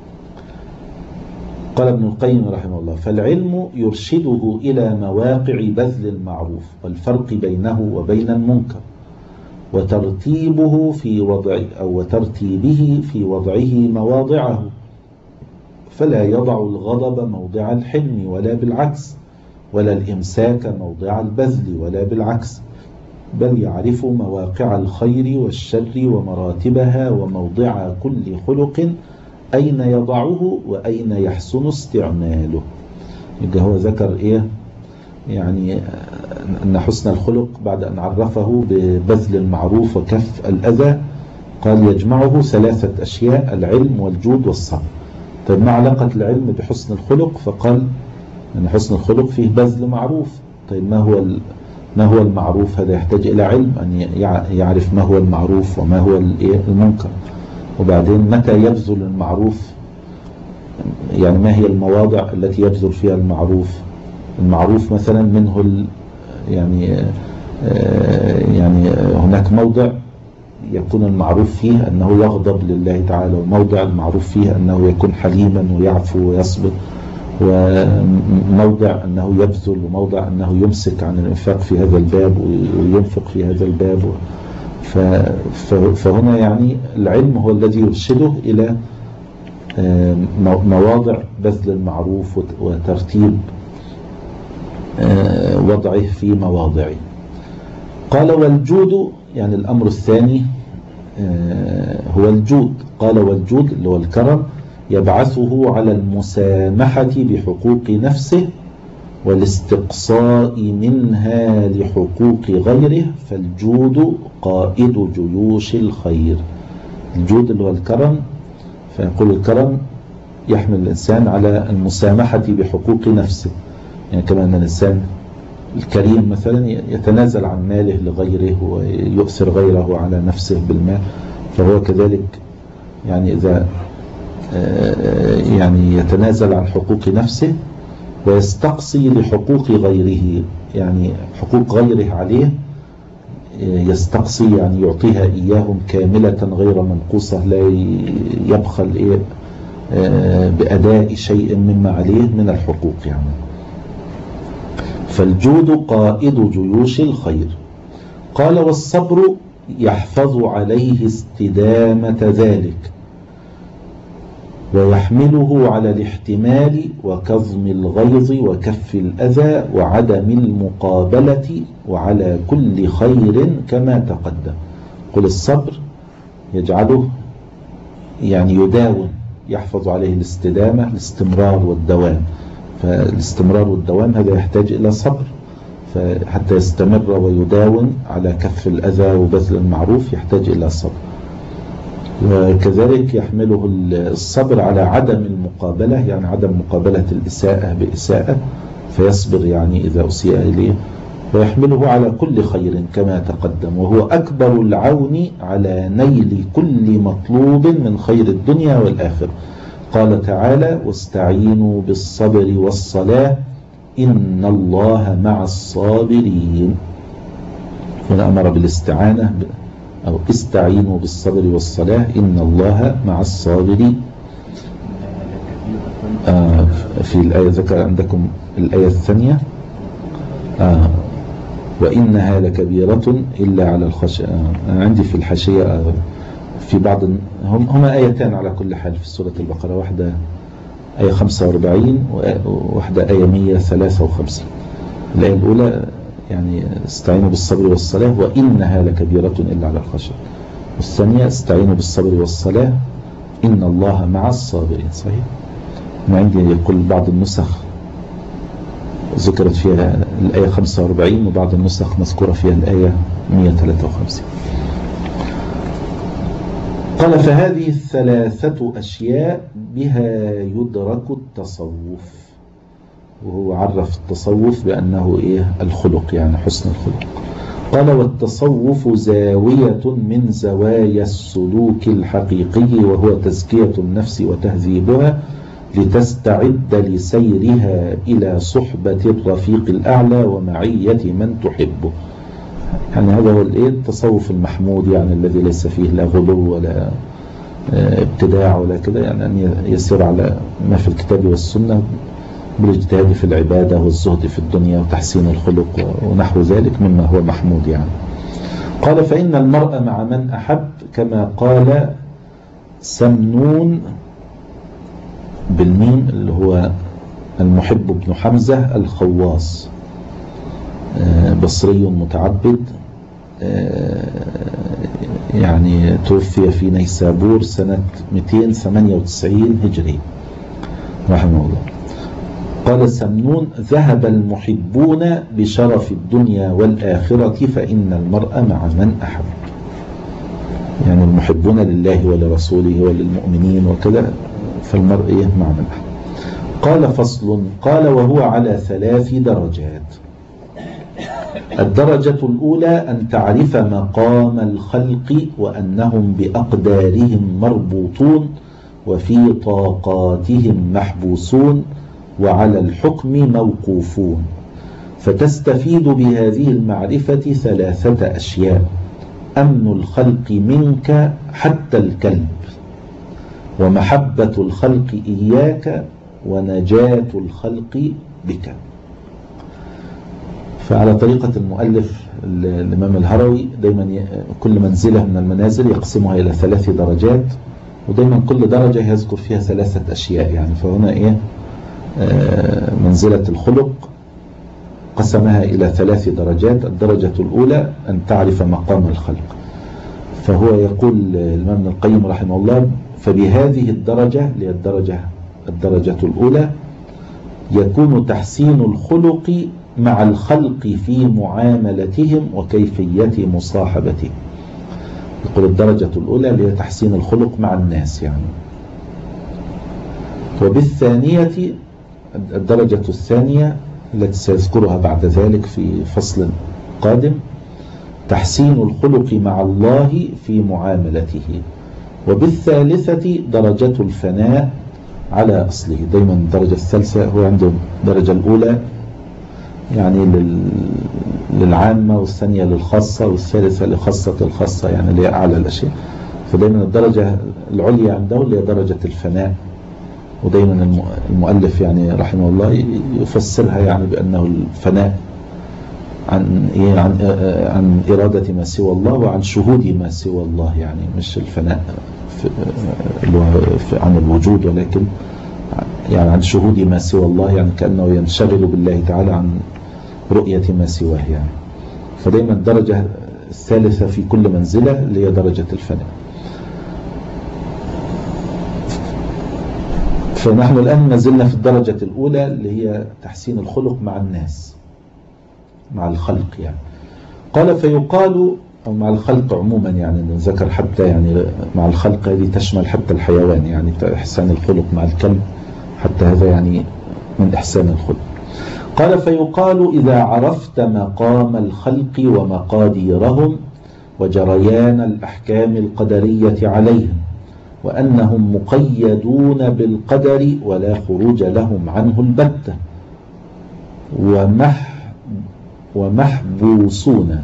قال ابن القيم رحمه الله: فالعلم يرشده إلى مواقع بذل المعروف والفرق بينه وبين المنكر، وترتيبه في وضع أو وترتيبه في وضعه مواضعه، فلا يضع الغضب موضع الحلم ولا بالعكس، ولا الإمساك موضع البذل ولا بالعكس، بل يعرف مواقع الخير والشر ومراتبها وموضع كل خلق أين يضعه وأين يحسن استعماله. يبقى هو ذكر إيه؟ يعني أن حسن الخلق بعد أن عرفه ببذل المعروف وكف الأذى قال يجمعه ثلاثة أشياء: العلم والجود والصبر. طيب ما علاقة العلم بحسن الخلق؟ فقال أن حسن الخلق فيه بذل معروف. طيب ما هو ما هو المعروف؟ هذا يحتاج إلى علم، أن يعرف ما هو المعروف وما هو المنكر. وبعدين متى يبذل المعروف؟ يعني ما هي المواضع التي يبذل فيها المعروف؟ المعروف مثلا منه يعني يعني هناك موضع يكون المعروف فيه أنه يغضب لله تعالى، وموضع المعروف فيه أنه يكون حليما ويعفو ويصبر، وموضع أنه يبذل، وموضع أنه يمسك عن الإنفاق في هذا الباب وينفق في هذا الباب. فهنا يعني العلم هو الذي يرشده إلى مواضع بذل المعروف وترتيب وضعه في مواضعه. قال والجود، يعني الأمر الثاني هو الجود. قال والجود اللي هو الكرم يبعثه على المسامحة بحقوق نفسه والاستقصاء منها لحقوق غيره، فالجود قائد جيوش الخير. الجود اللي هو الكرم، فيقول الكرم يحمل الإنسان على المسامحة بحقوق نفسه، يعني كما أن الإنسان الكريم مثلا يتنازل عن ماله لغيره ويؤثر غيره على نفسه بالمال، فهو كذلك يعني إذا يعني يتنازل عن حقوق نفسه ويستقصي لحقوق غيره، يعني حقوق غيره عليه يستقصي، يعني يعطيها إياهم كاملة غير منقوصة، لا يبخل إيه بأداء شيء مما عليه من الحقوق يعني. فالجود قائد جيوش الخير. قال والصبر يحفظ عليه استدامة ذلك، ويحمله على الاحتمال وكظم الغيظ وكف الأذى وعدم المقابلة وعلى كل خير كما تقدم. قل الصبر يجعله يعني يداوم، يحفظ عليه الاستدامة، الاستمرار والدوام. فالاستمرار والدوام هذا يحتاج إلى صبر، فحتى يستمر ويداوم على كف الأذى وبذل المعروف يحتاج إلى صبر. وكذلك يحمله الصبر على عدم المقابلة، يعني عدم مقابلة الإساءة بإساءة فيصبر يعني إذا أسيء إليه. ويحمله على كل خير كما تقدم، وهو أكبر العون على نيل كل مطلوب من خير الدنيا والآخرة. قال تعالى: واستعينوا بالصبر والصلاة إن الله مع الصابرين. هنا أمر بالاستعانة أو استعينوا بالصبر والصلاة إن الله مع الصابرين. آه في الآية ذكر عندكم الآية الثانية آه وإنها لكبيرة إلا على الخشية. آه أنا عندي في الحاشية آه في بعض هم هما آيتان على كل حال في سورة البقرة، واحدة آية خمسة وأربعين وواحدة آية مئة وثلاثة وخمسين. الآية الأولى يعني استعينوا بالصبر والصلاة وإنها لكبيرة إلا على الخشية، والثانية استعينوا بالصبر والصلاة إن الله مع الصابرين. صحيح. أنا عندي يقول بعض النسخ ذكرت فيها الآية خمسة وأربعين وبعض النسخ مذكورة فيها الآية مئة وثلاثة وخمسين. قال: فهذه الثلاثة أشياء بها يدرك التصوف. وهو عرف التصوف بأنه إيه؟ الخلق، يعني حسن الخلق. قال: والتصوف زاوية من زوايا السلوك الحقيقي، وهو تزكية النفس وتهذيبها لتستعد لسيرها إلى صحبة الرفيق الأعلى ومعية من تحبه. يعني هذا هو التصوف المحمود، يعني الذي ليس فيه لا غلو ولا ابتداع ولا كده، يعني أن يسير على ما في الكتاب والسنة بالاجتهاد في العبادة والزهد في الدنيا وتحسين الخلق ونحو ذلك مما هو محمود يعني. قال: فإن المرء مع من أحب، كما قال سمنون بالميم اللي هو المحب بن حمزة الخواص، بصري متعبد، يعني توفي في نيسابور سنة مئتين وثمانية وتسعين هجري رحمه الله. قال سمنون: ذهب المحبون بشرف الدنيا والآخرة فإن المرء مع من أحب. يعني المحبون لله ولرسوله وللمؤمنين وكذا، فالمرء مع من أحب. قال: فصل. قال: وهو على ثلاث درجات. الدرجة الأولى أن تعرف مقام الخلق وأنهم بأقدارهم مربوطون وفي طاقاتهم محبوسون وعلى الحكم موقوفون، فتستفيد بهذه المعرفة ثلاثة أشياء: أمن الخلق منك حتى الكلب، ومحبة الخلق إياك، ونجاة الخلق بك. فعلى طريقة المؤلف الإمام الهروي دايما كل منزلة من المنازل يقسمها إلى ثلاث درجات، ودايما كل درجة يذكر فيها ثلاثة أشياء. يعني فهنا إيه آه منزلة الخلق قسمها إلى ثلاث درجات. الدرجة الأولى أن تعرف مقام الخلق، فهو يقول الإمام ابن القيم رحمه الله: فبهذه الدرجة للدرجة الدرجة الأولى يكون تحسين الخلق مع الخلق في معاملتهم وكيفية مصاحبتهم. يقول الدرجة الأولى هي تحسين الخلق مع الناس يعني. وبالثانية الدرجة الثانية التي سيذكرها بعد ذلك في فصل قادم تحسين الخلق مع الله في معاملته. وبالثالثة درجة الفناء على أصله. دايما الدرجة الثالثة هو عنده الدرجة الأولى يعني للعامة، والثانية للخاصة، والثالثة لخاصة الخاصة يعني اللي هي أعلى الأشياء. فدايما الدرجة العليا عنده اللي هي درجة الفناء، ودايما المؤلف يعني رحمه الله يفسرها يعني بأنه الفناء عن إيه عن عن إرادة ما سوى الله وعن شهود ما سوى الله، يعني مش الفناء في في عن الوجود، ولكن يعني عن شهود ما سوى الله، يعني كأنه ينشغل بالله تعالى عن رؤية ما سواه يعني. فدايما الدرجة الثالثة في كل منزلة اللي هي درجة الفناء. فنحن الآن نزلنا في الدرجة الأولى اللي هي تحسين الخلق مع الناس، مع الخلق يعني. قال فيقال، أو مع الخلق عموما يعني، نذكر حتى يعني مع الخلق هذه تشمل حتى الحيوان، يعني إحسان الخلق مع الكلب حتى هذا يعني من إحسان الخلق. قال فيقال إذا عرفت مقام الخلق ومقاديرهم وجريان الأحكام القدرية عليهم وأنهم مقيدون بالقدر ولا خروج لهم عنه البتة ومح ومحبوسون،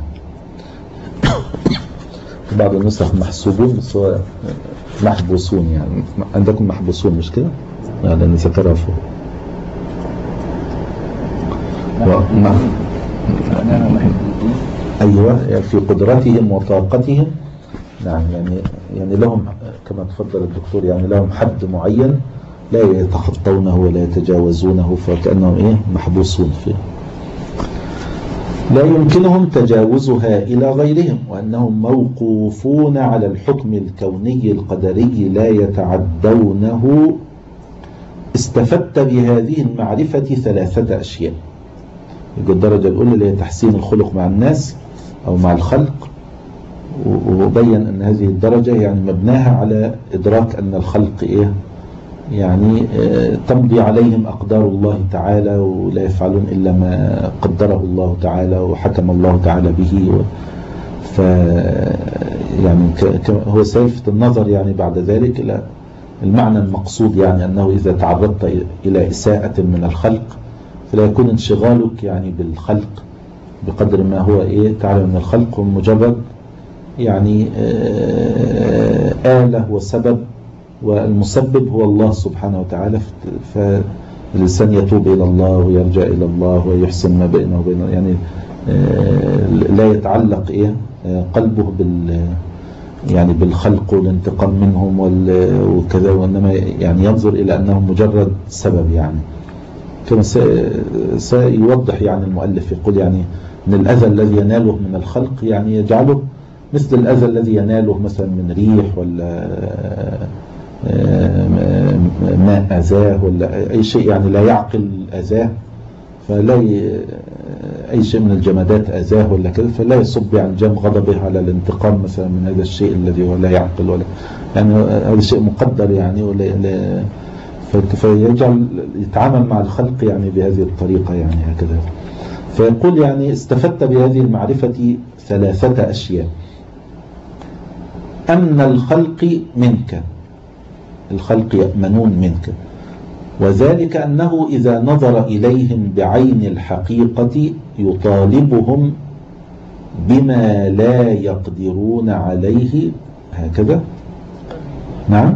بعض النسخ محسوبون بس هو محبوسون، يعني عندكم محبوسون مش كده؟ يعني نذكرها فوق. أيوة في قدرتهم وطاقتهم، نعم يعني يعني لهم كما تفضل الدكتور، يعني لهم حد معين لا يتخطونه ولا يتجاوزونه، فكأنهم إيه محبوسون فيه، لا يمكنهم تجاوزها إلى غيرهم، وأنهم موقوفون على الحكم الكوني القدري لا يتعدونه. استفدت بهذه المعرفة ثلاثة أشياء. الدرجة الأولى اللي هي تحسين الخلق مع الناس أو مع الخلق، وبين أن هذه الدرجة يعني مبناها على إدراك أن الخلق إيه يعني تمضي عليهم أقدار الله تعالى ولا يفعلون إلا ما قدره الله تعالى وحكم الله تعالى به. ف يعني هو سيلفت النظر يعني بعد ذلك إلى المعنى المقصود، يعني أنه إذا تعرضت إلى إساءة من الخلق فلا يكون انشغالك يعني بالخلق بقدر ما هو إيه تعلم من الخلق مجرد يعني آلة وسبب، والمسبب هو الله سبحانه وتعالى. فالإنسان يتوب إلى الله ويرجع إلى الله ويحسن ما بينه وبينه، يعني لا يتعلق إيه قلبه بال يعني بالخلق والانتقام منهم وكذا، وإنما يعني ينظر إلى أنه مجرد سبب. يعني كما سيوضح يعني المؤلف يقول يعني من الأذى الذي يناله من الخلق يعني يجعله مثل الأذى الذي يناله مثلا من ريح ولا ماء أذاه ولا أي شيء يعني لا يعقل أذاه، فلا ي... أي شيء من الجمادات أذاه ولا كذا، فلا يصب يعني جم غضبه على الانتقام مثلا من هذا الشيء الذي هو لا يعقل ولا يعني هذا شيء مقدر يعني ولا لا، فيجعل يتعامل مع الخلق يعني بهذه الطريقة يعني هكذا. فيقول يعني استفدت بهذه المعرفة ثلاثة أشياء. أمن الخلق منك، الخلق يأمنون منك، وذلك أنه إذا نظر إليهم بعين الحقيقة يطالبهم بما لا يقدرون عليه، هكذا نعم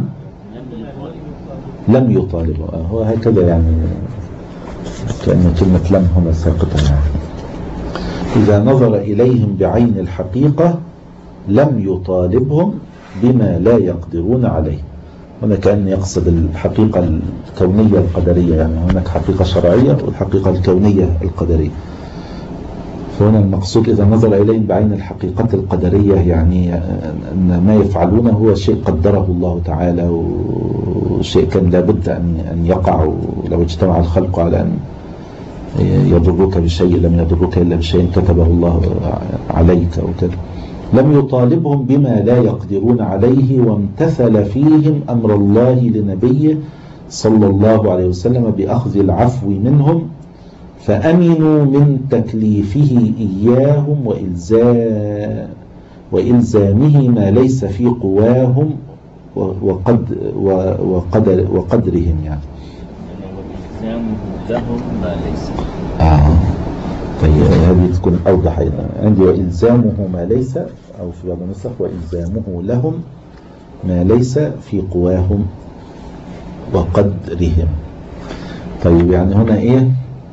لم يطالبوا، هو هكذا يعني كأن كلمة لم هنا ساقطة يعني. إذا نظر إليهم بعين الحقيقة لم يطالبهم بما لا يقدرون عليه. هنا كأن يقصد الحقيقة الكونية القدرية، يعني هناك حقيقة شرعية والحقيقة الكونية القدرية. فهنا المقصود إذا نظر إليهم بعين الحقيقة القدرية يعني أن ما يفعلونه هو شيء قدره الله تعالى وشيء كان لابد أن يقع، ولو اجتمع الخلق على أن يضرك بشيء لم يضرك إلا بشيء كتبه الله عليك وكذا. لم يطالبهم بما لا يقدرون عليه، وامتثل فيهم أمر الله لنبيه صلى الله عليه وسلم بأخذ العفو منهم، فأمنوا من تكليفه إياهم وإلزام وإلزامه ما ليس في قواهم وقد وقدر وقدرهم يعني. إلزامه لهم ما ليس آه. طيب هذه تكون أوضح عندي، وإلزامه ما ليس، أو في بعض النسخ وإلزامه لهم ما ليس في قواهم وقدرهم. طيب يعني هنا إيه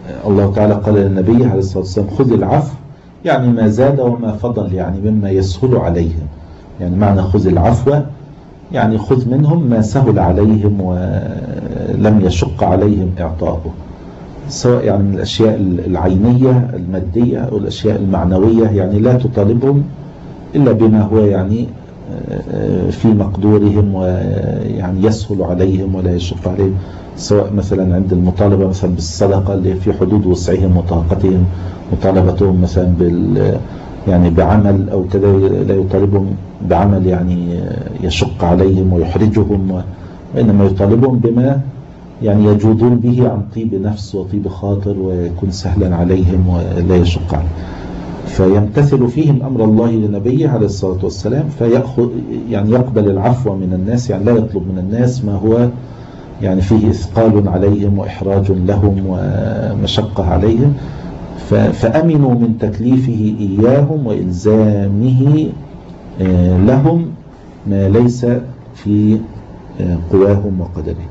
الله تعالى قال للنبي عليه الصلاة والسلام خذ العفو، يعني ما زاد وما فضل، يعني مما يسهل عليهم. يعني معنى خذ العفو يعني خذ منهم ما سهل عليهم ولم يشق عليهم إعطاؤه، سواء يعني من الأشياء العينية المادية أو الأشياء المعنوية. يعني لا تطالبهم إلا بما هو يعني في مقدورهم ويعني يسهل عليهم ولا يشق عليهم، سواء مثلا عند المطالبة مثلا بالصدقة اللي في حدود وسعهم وطاقتهم، مطالبتهم مثلا بال يعني بعمل أو كذا لا يطالبهم بعمل يعني يشق عليهم ويحرجهم، وإنما يطالبهم بما يعني يجودون به عن طيب نفس وطيب خاطر ويكون سهلا عليهم ولا يشق عليهم. فيمتثل فيهم أمر الله لنبيه عليه الصلاة والسلام، فيأخذ يعني يقبل العفو من الناس، يعني لا يطلب من الناس ما هو يعني فيه إثقال عليهم وإحراج لهم ومشقة عليهم، فأمنوا من تكليفه إياهم وإلزامه لهم ما ليس في قواهم وقدرهم.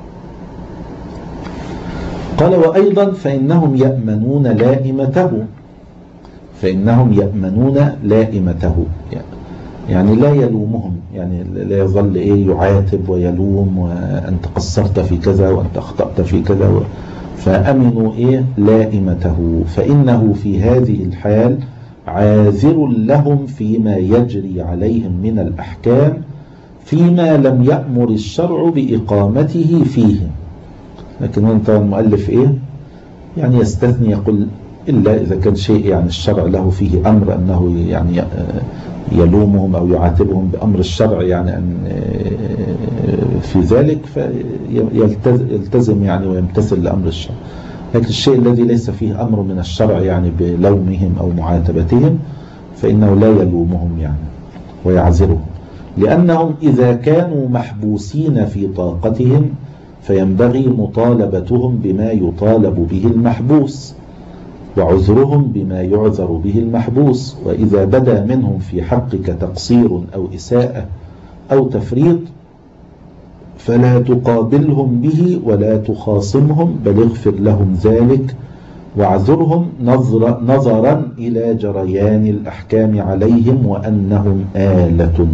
قال وأيضا فإنهم يأمنون لائمته، فإنهم يأمنون لائمته، يعني لا يلومهم، يعني لا يظل إيه يعاتب ويلوم وأنت قصرت في كذا وأنت أخطأت في كذا، فأمنوا إيه لائمته، فإنه في هذه الحال عاذر لهم فيما يجري عليهم من الأحكام فيما لم يأمر الشرع بإقامته فيهم. لكن أنت المؤلف إيه يعني يستثني يقول إلا إذا كان شيء يعني الشرع له فيه أمر أنه يعني يلومهم أو يعاتبهم بأمر الشرع، يعني أن في ذلك فيلتزم يعني ويمتثل لأمر الشرع. لكن الشيء الذي ليس فيه أمر من الشرع يعني بلومهم أو معاتبتهم فإنه لا يلومهم يعني ويعذرهم، لأنهم إذا كانوا محبوسين في طاقتهم فينبغي مطالبتهم بما يطالب به المحبوس وعذرهم بما يعذر به المحبوس. وإذا بدا منهم في حقك تقصير أو إساءة أو تفريط فلا تقابلهم به ولا تخاصمهم، بل اغفر لهم ذلك واعذرهم نظر نظرا إلى جريان الأحكام عليهم وأنهم آلة.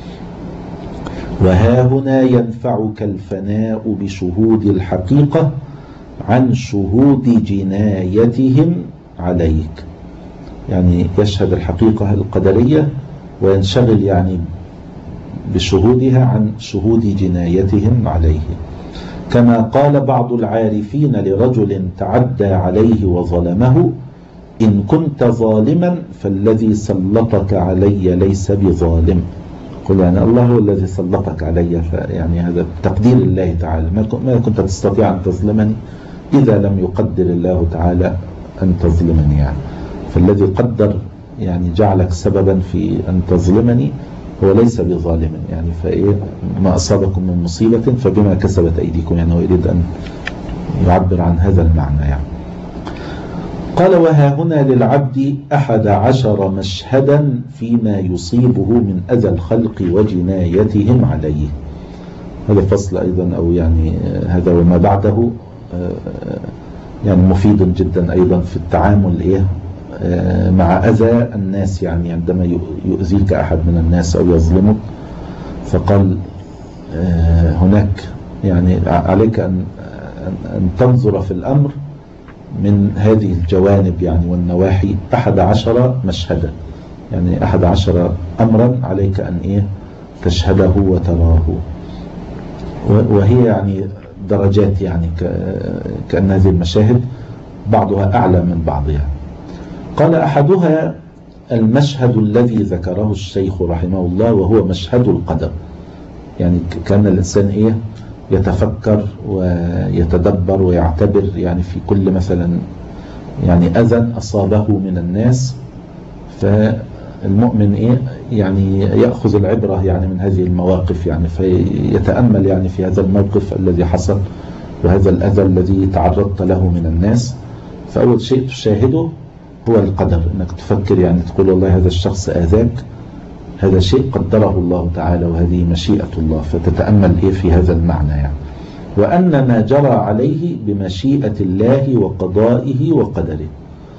وها هنا ينفعك الفناء بشهود الحقيقة عن شهود جنايتهم عليك، يعني يشهد الحقيقة القدرية وينشغل يعني بشهودها عن شهود جنايتهم عليه. كما قال بعض العارفين لرجل تعدى عليه وظلمه إن كنت ظالما فالذي سلطك علي ليس بظالم. قل يعني الله هو الذي سلطك علي، يعني هذا تقدير الله تعالى، ما كنت تستطيع أن تظلمني إذا لم يقدر الله تعالى أن تظلمني، يعني فالذي قدر يعني جعلك سببا في أن تظلمني هو ليس بظالم، يعني فإيه ما أصابكم من مصيبة فبما كسبت أيديكم، يعني ويريد أن يعبر عن هذا المعنى يعني. قال وها هنا للعبد أحد عشر مشهدا فيما يصيبه من أذى الخلق وجنايتهم عليه. هذا فصل أيضا أو يعني هذا وما بعده يعني مفيد جدا أيضا في التعامل إيه مع أذى الناس، يعني عندما يؤذيك أحد من الناس أو يظلمك. فقال هناك يعني عليك أن أن تنظر في الأمر من هذه الجوانب يعني والنواحي. أحد عشر مشهدا، يعني أحد عشر أمرا عليك أن إيه تشهده وتراه، وهي يعني درجات، يعني كأن هذه المشاهد بعضها أعلى من بعضها. قال أحدها المشهد الذي ذكره الشيخ رحمه الله وهو مشهد القدر، يعني كان الإنسان إيه يتفكر ويتدبر ويعتبر يعني في كل مثلا يعني أذى أصابه من الناس، فالمؤمن إيه يعني يأخذ العبرة يعني من هذه المواقف، يعني فيتأمل يعني في هذا الموقف الذي حصل وهذا الأذى الذي تعرضت له من الناس. فأول شيء تشاهده هو القدر، انك تفكر يعني تقول والله هذا الشخص آذاك، هذا شيء قدره الله تعالى وهذه مشيئة الله، فتتأمل ايه في هذا المعنى يعني. وأن ما جرى عليه بمشيئة الله وقضائه وقدره،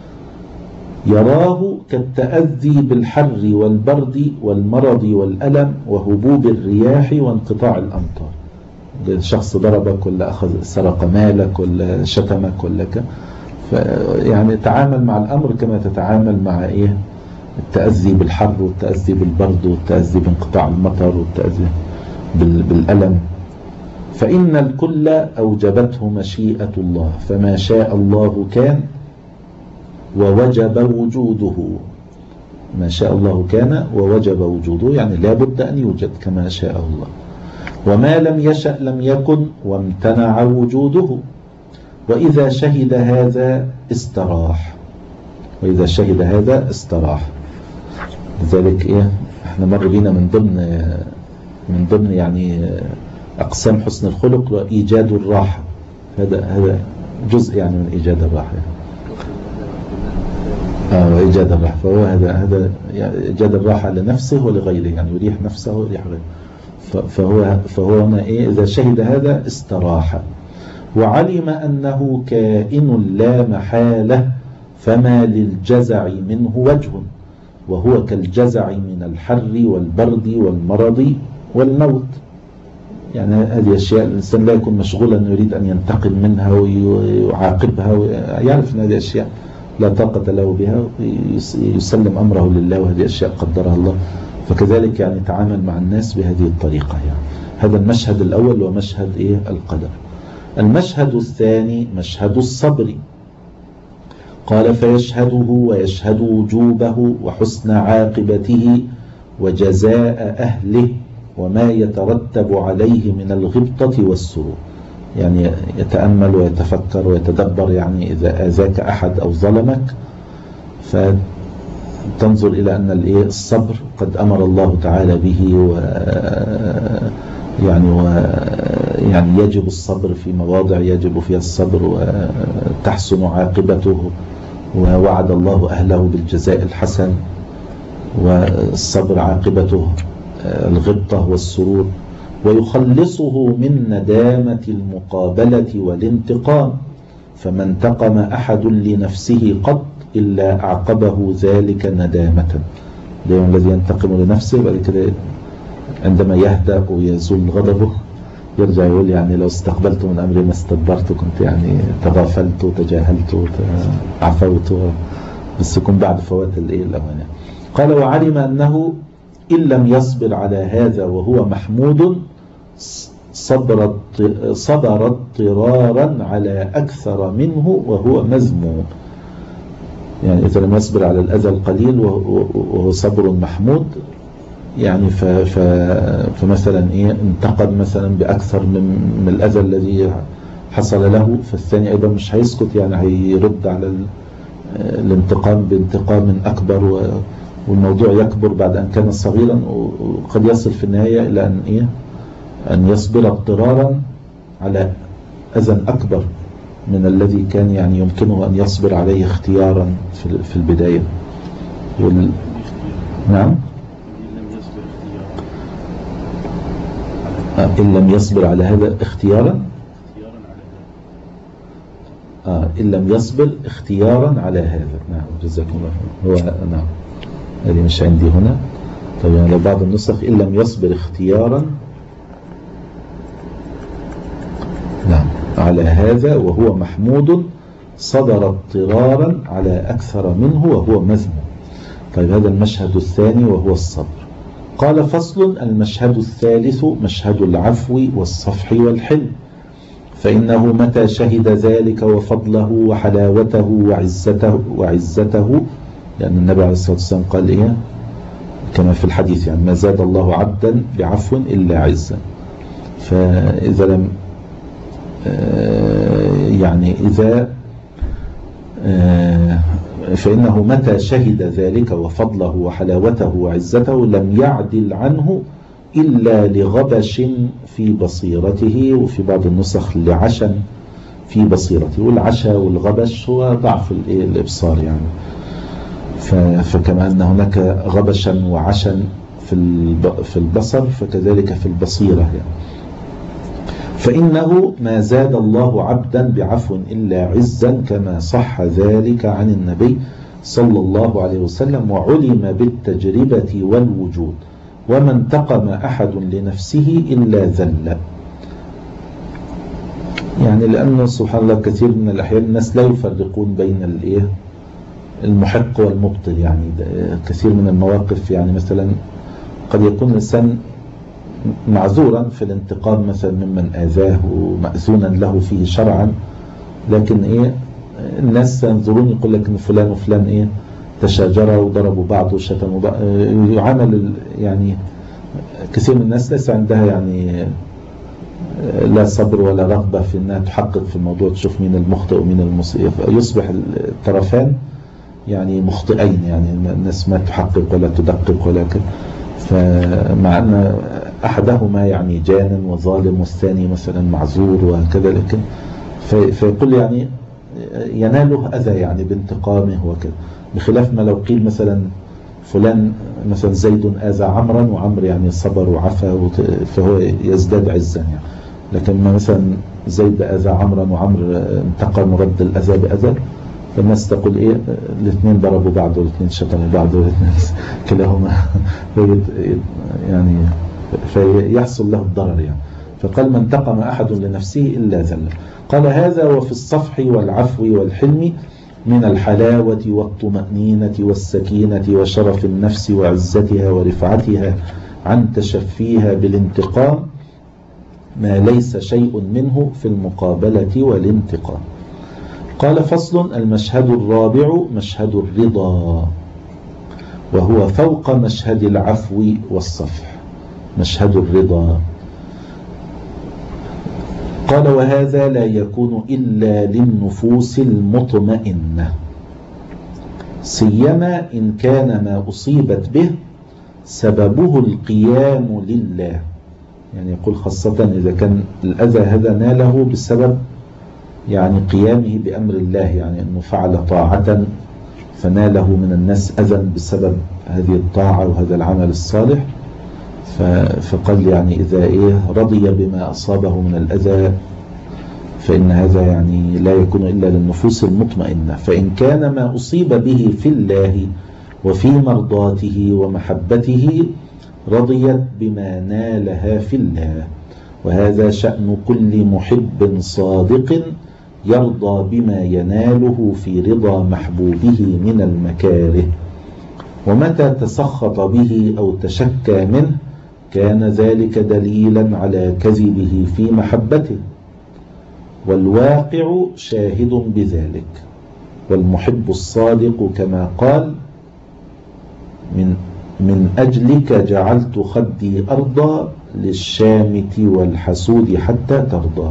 يراه كالتأذي بالحر والبرد والمرض والألم وهبوب الرياح وانقطاع الأمطار. شخص ضربك ولا أخذ سرق مالك ولا شتمك ولا ك يعني تعامل مع الأمر كما تتعامل مع إيه؟ التأذي بالحر والتأذي بالبرد والتأذي بانقطاع المطر والتأذي بالألم. فإن الكل أوجبته مشيئة الله، فما شاء الله كان ووجب وجوده. ما شاء الله كان ووجب وجوده، يعني لا بد أن يوجد كما شاء الله. وما لم يشأ لم يكن وامتنع وجوده. وإذا شهد هذا استراح، وإذا شهد هذا استراح. لذلك إيه احنا مر بينا من ضمن من ضمن يعني أقسام حسن الخلق إيجاد الراحة. هذا هذا جزء يعني من إيجاد الراحة. آه إيجاد الراحة، فهو هذا هذا يعني إيجاد الراحة لنفسه ولغيره، يعني يريح نفسه ويريح غيره. فهو فهو هنا إيه إذا شهد هذا استراح. وعلم أنه كائن لا محالة، فما للجزع منه وجه، وهو كالجزع من الحر والبرد والمرض والموت. يعني هذه أشياء الإنسان لا يكون مشغولا أنه يريد أن ينتقم منها ويعاقبها، ويعرف أن هذه أشياء لا طاقة له بها، يسلم أمره لله، وهذه أشياء قدرها الله. فكذلك يعني تعامل مع الناس بهذه الطريقة. يعني هذا المشهد الأول ومشهد إيه القدر. المشهد الثاني مشهد الصبر. قال فيشهده ويشهد وجوبه وحسن عاقبته وجزاء أهله وما يترتب عليه من الغبطة والسرور. يعني يتأمل ويتفكر ويتدبر، يعني إذا آذاك أحد أو ظلمك فتنظر إلى أن الصبر قد أمر الله تعالى به، و يعني و يعني يجب الصبر في مواضع يجب فيها الصبر وتحسن عاقبته، ووعد الله أهله بالجزاء الحسن، والصبر عاقبته الغبطة والسرور. ويخلصه من ندامة المقابلة والانتقام، فما انتقم أحد لنفسه قط إلا أعقبه ذلك ندامة. اليوم الذي ينتقم لنفسه بعد كده عندما يهدأ ويزول غضبه يرجع يقول يعني لو استقبلت من أمري ما استدبرت، كنت يعني تغافلت وتجاهلت وعفوت، بس يكون بعد فوات الأوان. قال وعلم أنه إن لم يصبر على هذا وهو محمود صبر صبر اضطرارا على أكثر منه وهو مذموم. يعني إذا لم يصبر على الأذى القليل وهو صبر محمود، يعني ف ف فمثلا إيه انتقد مثلا بأكثر من, من الأذى الذي حصل له، فالثاني أيضا مش هيسكت، يعني هيرد على الانتقام بانتقام أكبر، والموضوع يكبر بعد أن كان صغيرا، وقد يصل في النهاية إلى أن إيه أن يصبر اضطرارا على أذى أكبر من الذي كان يعني يمكنه أن يصبر عليه اختيارا في في البداية. وال... نعم إن لم يصبر على هذا اختيارا آه إن لم يصبر اختيارا على هذا. نعم جزاكم الله. هو نعم هذه مش عندي هنا. طبعا لو بعض النسخ إن لم يصبر اختيارا نعم على هذا وهو محمود صدر اضطرارا على أكثر منه وهو مذموم. طيب هذا المشهد الثاني وهو الصبر. قال فصل. المشهد الثالث مشهد العفو والصفح والحلم. فإنه متى شهد ذلك وفضله وحلاوته وعزته وعزته، لأن النبي عليه الصلاة والسلام قال إيه كما في الحديث يعني ما زاد الله عبدا بعفو إلا عزا. فإذا لم يعني إذا فإنه متى شهد ذلك وفضله وحلاوته وعزته لم يعدل عنه إلا لغبش في بصيرته، وفي بعض النسخ لعشا في بصيرته. والعشا والغبش هو ضعف الإبصار يعني. فكما أن هناك غبشا وعشا في البصر فكذلك في البصيرة يعني. فإنه ما زاد الله عبدا بعفو إلا عزا كما صح ذلك عن النبي صلى الله عليه وسلم وعلم بالتجربة والوجود. وما انتقم أحد لنفسه إلا ذل. يعني لأنه سبحان الله كثير من الأحيان الناس لا يفرقون بين الإيه المحق والمبطل. يعني كثير من المواقف يعني مثلا قد يكون الإنسان معذورا في الانتقام مثلا ممن آذاه ومأذونا له فيه شرعا، لكن إيه الناس ينظرون يقول لك إن فلان وفلان إيه تشاجروا وضربوا بعض وشتموا بعض. يعامل يعني كثير من الناس ليس عندها يعني لا صبر ولا رغبة في أنها تحقق في الموضوع، تشوف مين المخطئ ومين المصيب، يصبح الطرفان يعني مخطئين. يعني الناس ما تحقق ولا تدقق ولا كده، فمع أن أحدهما يعني جان وظالم والثاني مثلا معذور وكذا، لكن فيقول يعني يناله أذى يعني بانتقامه وكذا، بخلاف ما لو قيل مثلا فلان مثلا زيد آذى عمرا وعمر يعني صبر وعفى فهو يزداد عزا يعني. لكن ما مثلا زيد آذى عمرا وعمر انتقم ورد الأذى بأذى، فالناس تقول إيه الاثنين ضربوا بعض والاثنين شتموا بعض والاثنين كلاهما يعني فيحصل له الضرر يعني. فقال ما انتقم أحد لنفسه إلا ذل. قال هذا وفي الصفح والعفو والحلم من الحلاوة والطمأنينة والسكينة وشرف النفس وعزتها ورفعتها عن تشفيها بالانتقام ما ليس شيء منه في المقابلة والانتقام. قال فصل المشهد الرابع مشهد الرضا، وهو فوق مشهد العفو والصفح، مشهد الرضا. قال وهذا لا يكون إلا للنفوس المطمئنة، سيما إن كان ما أصيبت به سببه القيام لله. يعني يقول خاصة إذا كان الأذى هذا ناله بسبب يعني قيامه بأمر الله، يعني أنه فعل طاعة فناله من الناس أذى بسبب هذه الطاعة وهذا العمل الصالح. فقال يعني إذا إيه رضي بما أصابه من الأذى فإن هذا يعني لا يكون إلا للنفوس المطمئنة. فإن كان ما أصيب به في الله وفي مرضاته ومحبته رضيت بما نالها في الله، وهذا شأن كل محب صادق يرضى بما يناله في رضا محبوبه من المكاره. ومتى تسخط به أو تشكى منه كان ذلك دليلا على كذبه في محبته، والواقع شاهد بذلك. والمحب الصادق كما قال من من أجلك جعلت خدي أرضا للشامت والحسود حتى ترضى.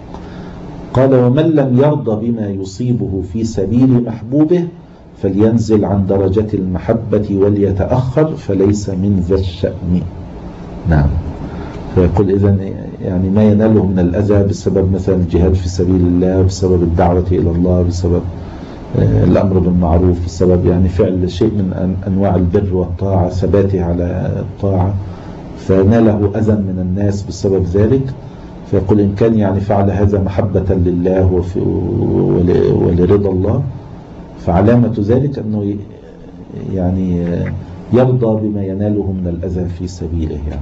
قال ومن لم يرضى بما يصيبه في سبيل محبوبه فلينزل عن درجة المحبة وليتأخر فليس من ذا الشأن. نعم. فيقول إذن يعني ما يناله من الأذى بسبب مثلا الجهاد في سبيل الله، بسبب الدعوة إلى الله، بسبب الأمر بالمعروف، بسبب يعني فعل شيء من أنواع البر والطاعة، ثباته على الطاعة، فناله أذى من الناس بسبب ذلك. فيقول إن كان يعني فعل هذا محبة لله ولرضا الله فعلامة ذلك أنه يعني يرضى بما يناله من الأذى في سبيله يعني.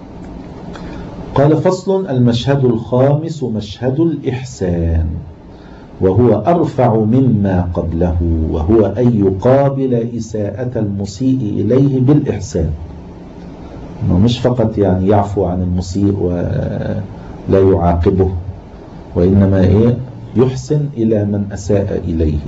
قال فصل المشهد الخامس مشهد الإحسان، وهو أرفع مما قبله، وهو أن يقابل إساءة المسيء إليه بالإحسان. إنه مش فقط يعني يعفو عن المسيء ولا يعاقبه، وإنما إيه يحسن إلى من أساء إليه،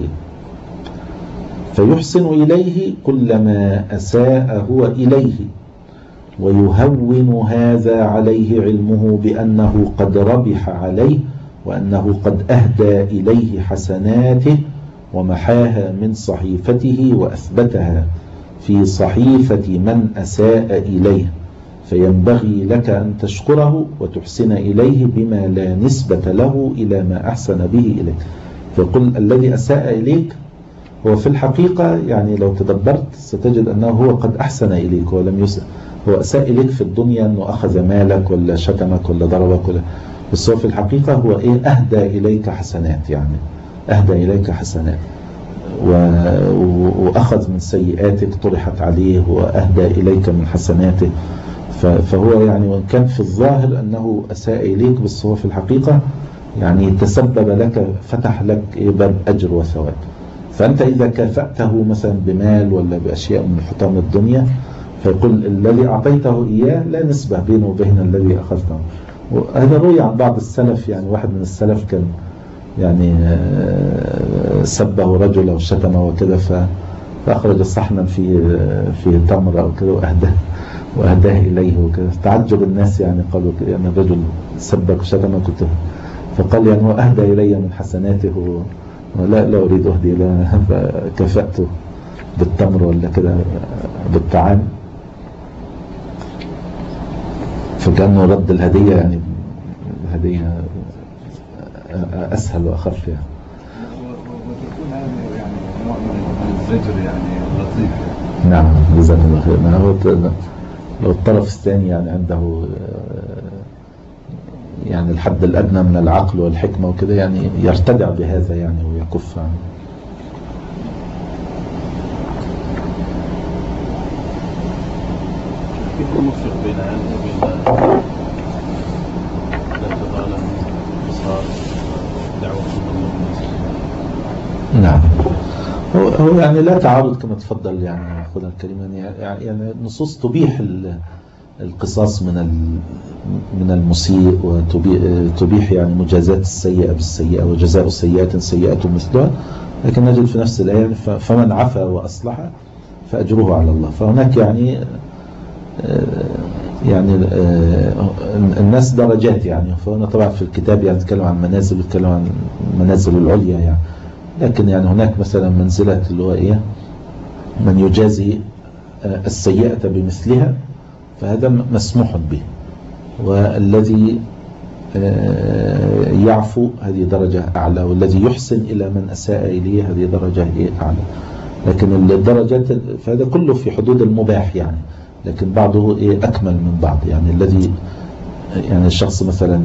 فيحسن إليه كلما أساء هو إليه، ويهون هذا عليه علمه بأنه قد ربح عليه، وأنه قد أهدى إليه حسناته ومحاها من صحيفته وأثبتها في صحيفة من أساء إليه. فينبغي لك أن تشكره وتحسن إليه بما لا نسبة له إلى ما أحسن به إليك. فيقول الذي أساء إليك هو في الحقيقة يعني لو تدبرت ستجد أنه هو قد أحسن إليك، ولم يسأ هو أساء إليك في الدنيا أنه أخذ مالك ولا شتمك ولا ضربك ولا، بس هو في الحقيقة هو إيه أهدى إليك حسنات، يعني أهدى إليك حسنات وأخذ من سيئاتك طرحت عليه وأهدى إليك من حسناته. فهو يعني وإن كان في الظاهر أنه أساء إليك، بس هو في الحقيقة يعني تسبب لك، فتح لك باب أجر وثواب. فأنت إذا كافأته مثلا بمال ولا بأشياء من حطام الدنيا، فيقول الذي أعطيته إياه لا نسبة بينه وبين الذي أخذته. وهذا روي عن بعض السلف، يعني واحد من السلف كان يعني سبه رجل أو شتمه وكذا، فأخرج صحنا في في تمر أو كذا وأهداه وأهداه إليه وكذا. تعجب الناس، يعني قالوا يعني الرجل سبك وشتمك، فقال يعني هو أهدى إلي من حسناته ولا لا أريد أهدي له، فكافأته بالتمر ولا كده بالطعام، فكأنه رد الهدية، يعني الهدية أسهل وأخف يعني. وتكون هذا يعني نوع من الزجر يعني لطيف. نعم جزاك الله خير. ما هو لو الطرف الثاني يعني عنده يعني الحد الأدنى من العقل والحكمة وكده، يعني يرتدع بهذا يعني ويكف عنه. كيف نوفق بين هذا وبين لا تظالم إصرار دعوة الناس؟ نعم، هو هو يعني لا تعارض كما تفضل يعني أخونا الكريم، يعني يعني النصوص تبيح القصاص من من المسيء، وتبيح يعني مجازات السيئة بالسيئة، وجزاء سيئة سيئة مثلها. لكن نجد في نفس الآية فمن عفا وأصلح فأجره على الله. فهناك يعني يعني الناس درجات يعني. فهنا طبعا في الكتاب يعني نتكلم عن منازل ونتكلم عن المنازل العليا يعني. لكن يعني هناك مثلا منزلة اللي هو إيه من يجازي السيئة بمثلها، فهذا مسموح به. والذي يعفو هذه درجة أعلى، والذي يحسن إلى من أساء إليه هذه درجة أعلى. لكن الدرجات فهذا كله في حدود المباح يعني، لكن بعضه إيه أكمل من بعض. يعني الذي يعني الشخص مثلا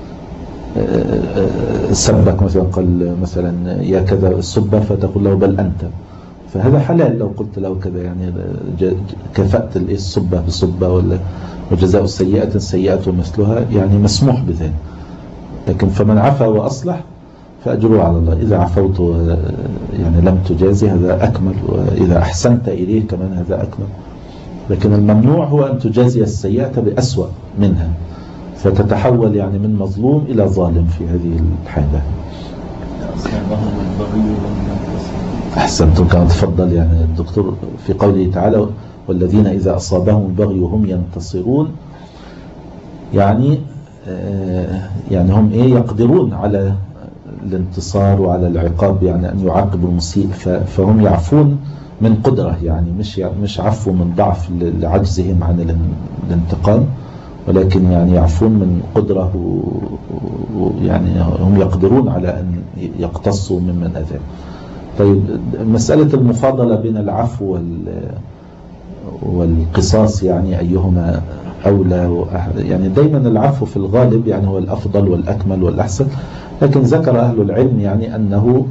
سبك مثلا، قال مثلا يا كذا السبة، فتقول له بل أنت، فهذا حلال لو قلت له كذا، يعني كفأت السبة بسبة، ولا وجزاء السيئة سيئة مثلها، يعني مسموح بذلك. لكن فمن عفا وأصلح فأجره على الله. إذا عفوت يعني لم تجازي هذا أكمل، وإذا أحسنت إليه كمان هذا أكمل. لكن الممنوع هو أن تجازي السيئة بأسوأ منها، فتتحول يعني من مظلوم إلى ظالم في هذه الحالة. أحسنتم كما تفضل يعني الدكتور في قوله تعالى والذين إذا أصابهم البغي هم ينتصرون، يعني آه يعني هم إيه يقدرون على الانتصار وعلى العقاب، يعني أن يعاقبوا المسيء، فهم يعفون من قدرة، يعني مش مش عفو من ضعف لعجزهم عن الانتقام، ولكن يعني يعفون من قدرة، ويعني هم يقدرون على أن يقتصوا ممن أذى. طيب مسألة المفاضلة بين العفو والقصاص يعني أيهما أولى؟ يعني دايما العفو في الغالب يعني هو الأفضل والأكمل والأحسن، لكن ذكر أهل العلم يعني أنه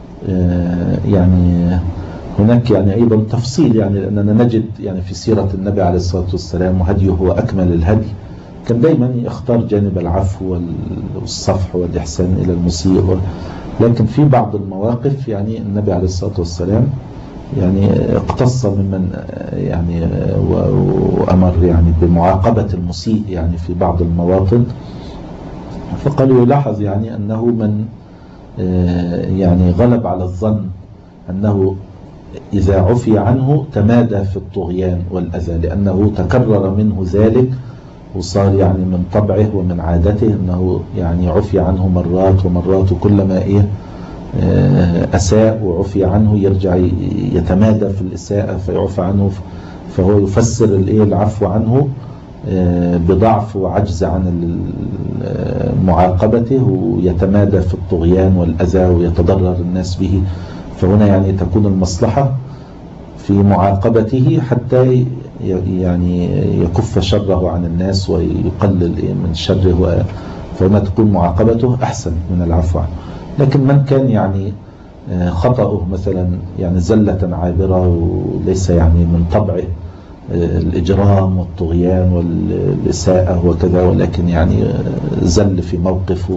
يعني هناك يعني أيضا تفصيل، يعني لأننا نجد يعني في سيرة النبي عليه الصلاة والسلام وهديه هو أكمل الهدي، كان دايما يختار جانب العفو والصفح والإحسان إلى المسيء. لكن في بعض المواقف يعني النبي عليه الصلاة والسلام يعني اقتص ممن يعني وأمر يعني بمعاقبة المسيء يعني في بعض المواطن. فقال يلاحظ يعني أنه من يعني غلب على الظن أنه إذا عفي عنه تمادى في الطغيان والأذى، لأنه تكرر منه ذلك وصار يعني من طبعه ومن عادته أنه يعني عفي عنه مرات ومرات، وكلما إيه أساء وعفي عنه يرجع يتمادى في الإساءة فيعفى عنه. فهو يفسر الإيه العفو عنه بضعف وعجز عن معاقبته، ويتمادى في الطغيان والأذى ويتضرر الناس به. فهنا يعني تكون المصلحة في معاقبته حتى يعني يكف شره عن الناس ويقلل من شره، فهنا تكون معاقبته أحسن من العفو عنه. لكن من كان يعني خطأه مثلا يعني زلة عابرة وليس يعني من طبعه الإجرام والطغيان والإساءة وكذا، ولكن يعني زل في موقف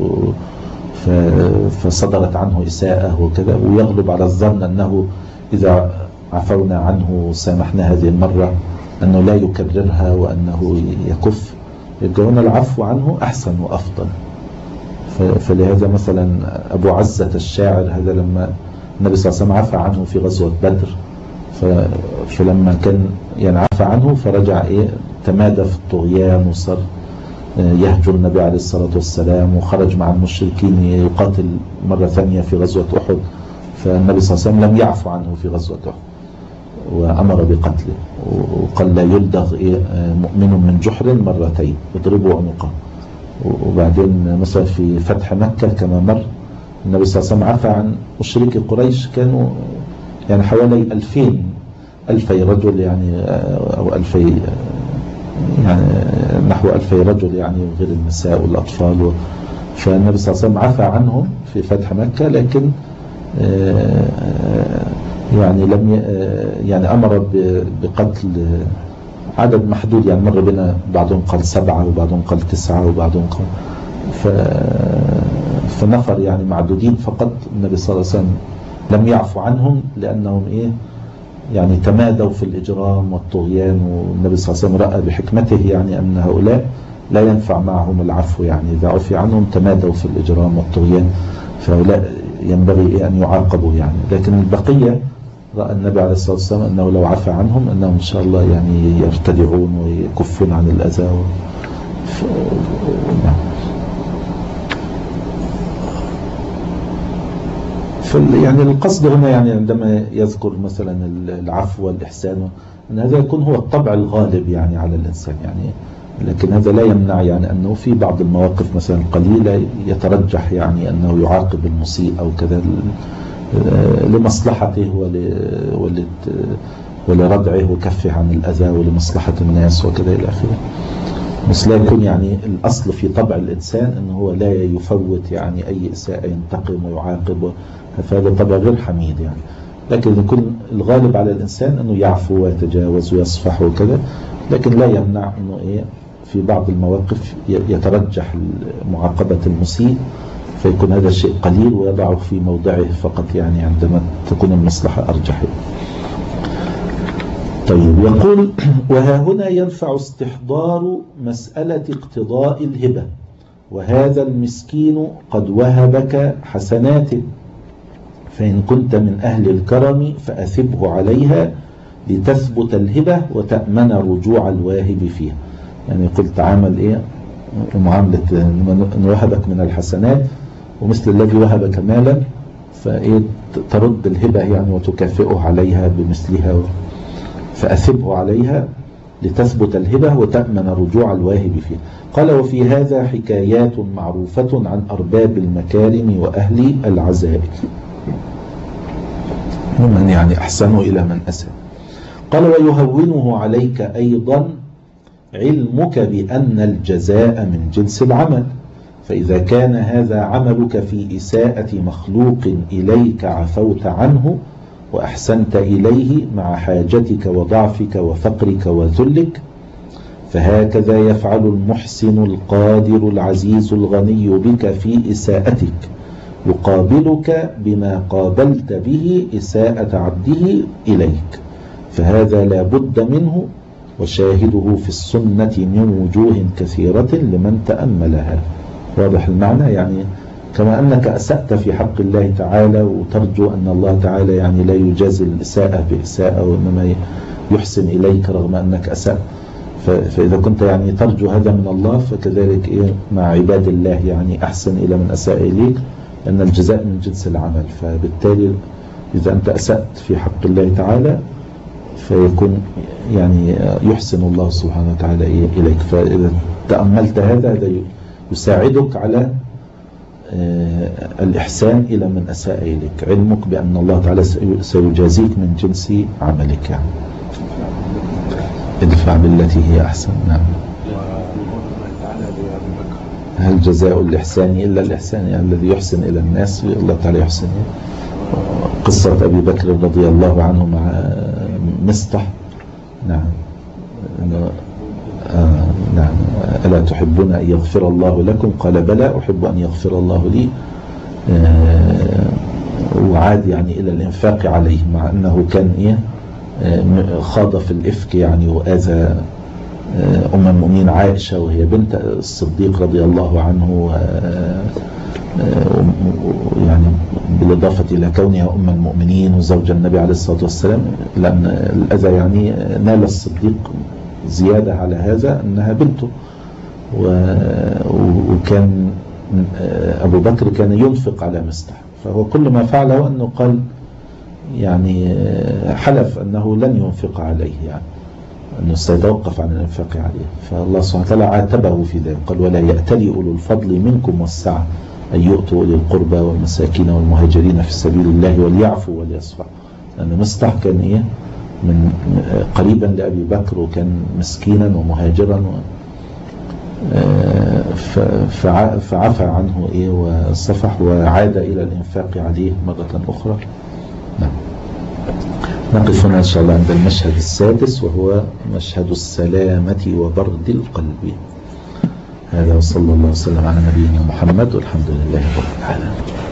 فصدرت عنه إساءة وكذا، ويغلب على الظن أنه إذا عفونا عنه سامحنا هذه المرة أنه لا يكررها وأنه يكف، يبقى هنا العفو عنه أحسن وأفضل. فلهذا مثلا أبو عزة الشاعر هذا لما النبي صلى الله عليه وسلم عفى عنه في غزوة بدر، فلما كان يعني عفى عنه فرجع إيه تمادى في الطغيان وصار يهجر النبي عليه الصلاة والسلام، وخرج مع المشركين يقاتل مرة ثانية في غزوة أحد، فالنبي صلى الله عليه وسلم لم يعفو عنه في غزوة أحد وأمر بقتله، وقال لا يلدغ إيه مؤمن من جحر مرتين يضربوا عنقه. وبعدين مثلا في فتح مكة كما مر النبي صلى الله عليه وسلم عفى عن مشركي قريش، كانوا يعني حوالي ألفين ألفي رجل يعني أو ألفي يعني نحو ألفي رجل يعني غير النساء والأطفال، فالنبي صلى الله عليه وسلم عفى عنهم في فتح مكة، لكن يعني لم يعني أمر بقتل عدد محدود، يعني مر بنا بعضهم قال سبعة وبعضهم قال تسعة وبعضهم قال ف... فنفر يعني معدودين فقط. النبي صلى الله عليه وسلم لم يعفو عنهم لأنهم إيه يعني تمادوا في الإجرام والطغيان، والنبي صلى الله عليه وسلم رأى بحكمته يعني أن هؤلاء لا ينفع معهم العفو، يعني إذا عفي عنهم تمادوا في الإجرام والطغيان فهؤلاء ينبغي أن يعاقبوا يعني. لكن البقية رأى النبي عليه الصلاة والسلام أنه لو عفى عنهم أنهم إن شاء الله يعني يرتدعون ويكفون عن الأذى و... ف... فال... يعني القصد هنا يعني عندما يذكر مثلا العفو والإحسان أن هذا يكون هو الطبع الغالب يعني على الإنسان يعني، لكن هذا لا يمنع يعني أنه في بعض المواقف مثلا قليلة يترجح يعني أنه يعاقب المسيء أو كذا لمصلحته ولردعه وكفه عن الأذى ولمصلحة الناس وكذا إلى آخره. بس لا يكون يعني الأصل في طبع الإنسان أنه هو لا يفوت يعني أي إساءة ينتقم ويعاقب، فهذا طبع غير حميد يعني. لكن يكون الغالب على الإنسان أنه يعفو ويتجاوز ويصفح وكذا، لكن لا يمنع أنه إيه في بعض المواقف يترجح معاقبة المسيء فيكون هذا الشيء قليل ويضعه في موضعه فقط يعني عندما تكون المصلحة أرجح. طيب يقول وها هنا ينفع استحضار مسألة اقتضاء الهبة، وهذا المسكين قد وهبك حسنات، فإن كنت من أهل الكرم فأثبه عليها لتثبت الهبة وتأمن رجوع الواهب فيها. يعني قلت تعامل إيه معاملة أن وهبك من الحسنات ومثل الذي وهبك مالا فإيه ترد الهبة يعني وتكافئه عليها بمثلها، فأثبه عليها لتثبت الهبة وتأمن رجوع الواهب فيها. قال وفي هذا حكايات معروفة عن أرباب المكارم وأهل العزائم ممن يعني أحسنوا إلى من أساء. قال ويهونه عليك أيضا علمك بأن الجزاء من جنس العمل، فإذا كان هذا عملك في إساءة مخلوق إليك عفوت عنه وأحسنت إليه مع حاجتك وضعفك وفقرك وذلك، فهكذا يفعل المحسن القادر العزيز الغني بك في إساءتك، يقابلك بما قابلت به إساءة عبده إليك، فهذا لا بد منه، وشاهده في السنة من وجوه كثيرة لمن تأملها. واضح المعنى؟ يعني كما أنك أسأت في حق الله تعالى وترجو أن الله تعالى يعني لا يجازي الإساءة بإساءة وإنما يحسن إليك رغم أنك أسأت، فإذا كنت يعني ترجو هذا من الله فكذلك إيه مع عباد الله يعني أحسن إلى من أساء إليك، أن الجزاء من جنس العمل. فبالتالي إذا أنت أسأت في حق الله تعالى فيكون يعني يحسن الله سبحانه وتعالى إليك، فإذا تأملت هذا هذا يساعدك على الإحسان إلى من أساء إليك، علمك بأن الله تعالى سيجازيك من جنس عملك يعني. ادفع بالتي هي أحسن. نعم. الله تعالى لأبي بكر هل جزاء الإحسان إلا الإحسان؟ يعني الذي يحسن إلى الناس الله تعالى يحسن. قصة أبي بكر رضي الله عنه مع مصطح. نعم. آه نعم. ألا تحبون أن يغفر الله لكم؟ قال بلى أحب أن يغفر الله لي. آه وعاد يعني إلى الإنفاق عليه مع أنه كان إيه آه خاض في الإفك يعني وآذى أم المؤمنين عائشة وهي بنت الصديق رضي الله عنه، يعني بالإضافة إلى كونها أم المؤمنين وزوج النبي عليه الصلاة والسلام، لأن الأذى يعني نال الصديق زيادة على هذا أنها بنته. وكان أبو بكر كان ينفق على مصطح، فهو كل ما فعله أنه قال يعني حلف أنه لن ينفق عليه، يعني أنه سيتوقف عن الإنفاق عليه. فالله سبحانه وتعالى عاتبه في ذلك، قال ولا يأتلي أولو الفضل منكم والسعة أن يؤتوا أولي القربى والمساكين والمهاجرين في سبيل الله وليعفوا وليصفحوا. لأن مصطح كان إيه من قريبا لأبي بكر وكان مسكينا ومهاجرا، فعفى عنه إيه وصفح وعاد إلى الإنفاق عليه مرة أخرى. نعم. نقف هنا إن شاء الله عند المشهد السادس وهو مشهد السلامة وبرد القلب. هذا وصلى الله وسلم على نبينا محمد والحمد لله رب العالمين.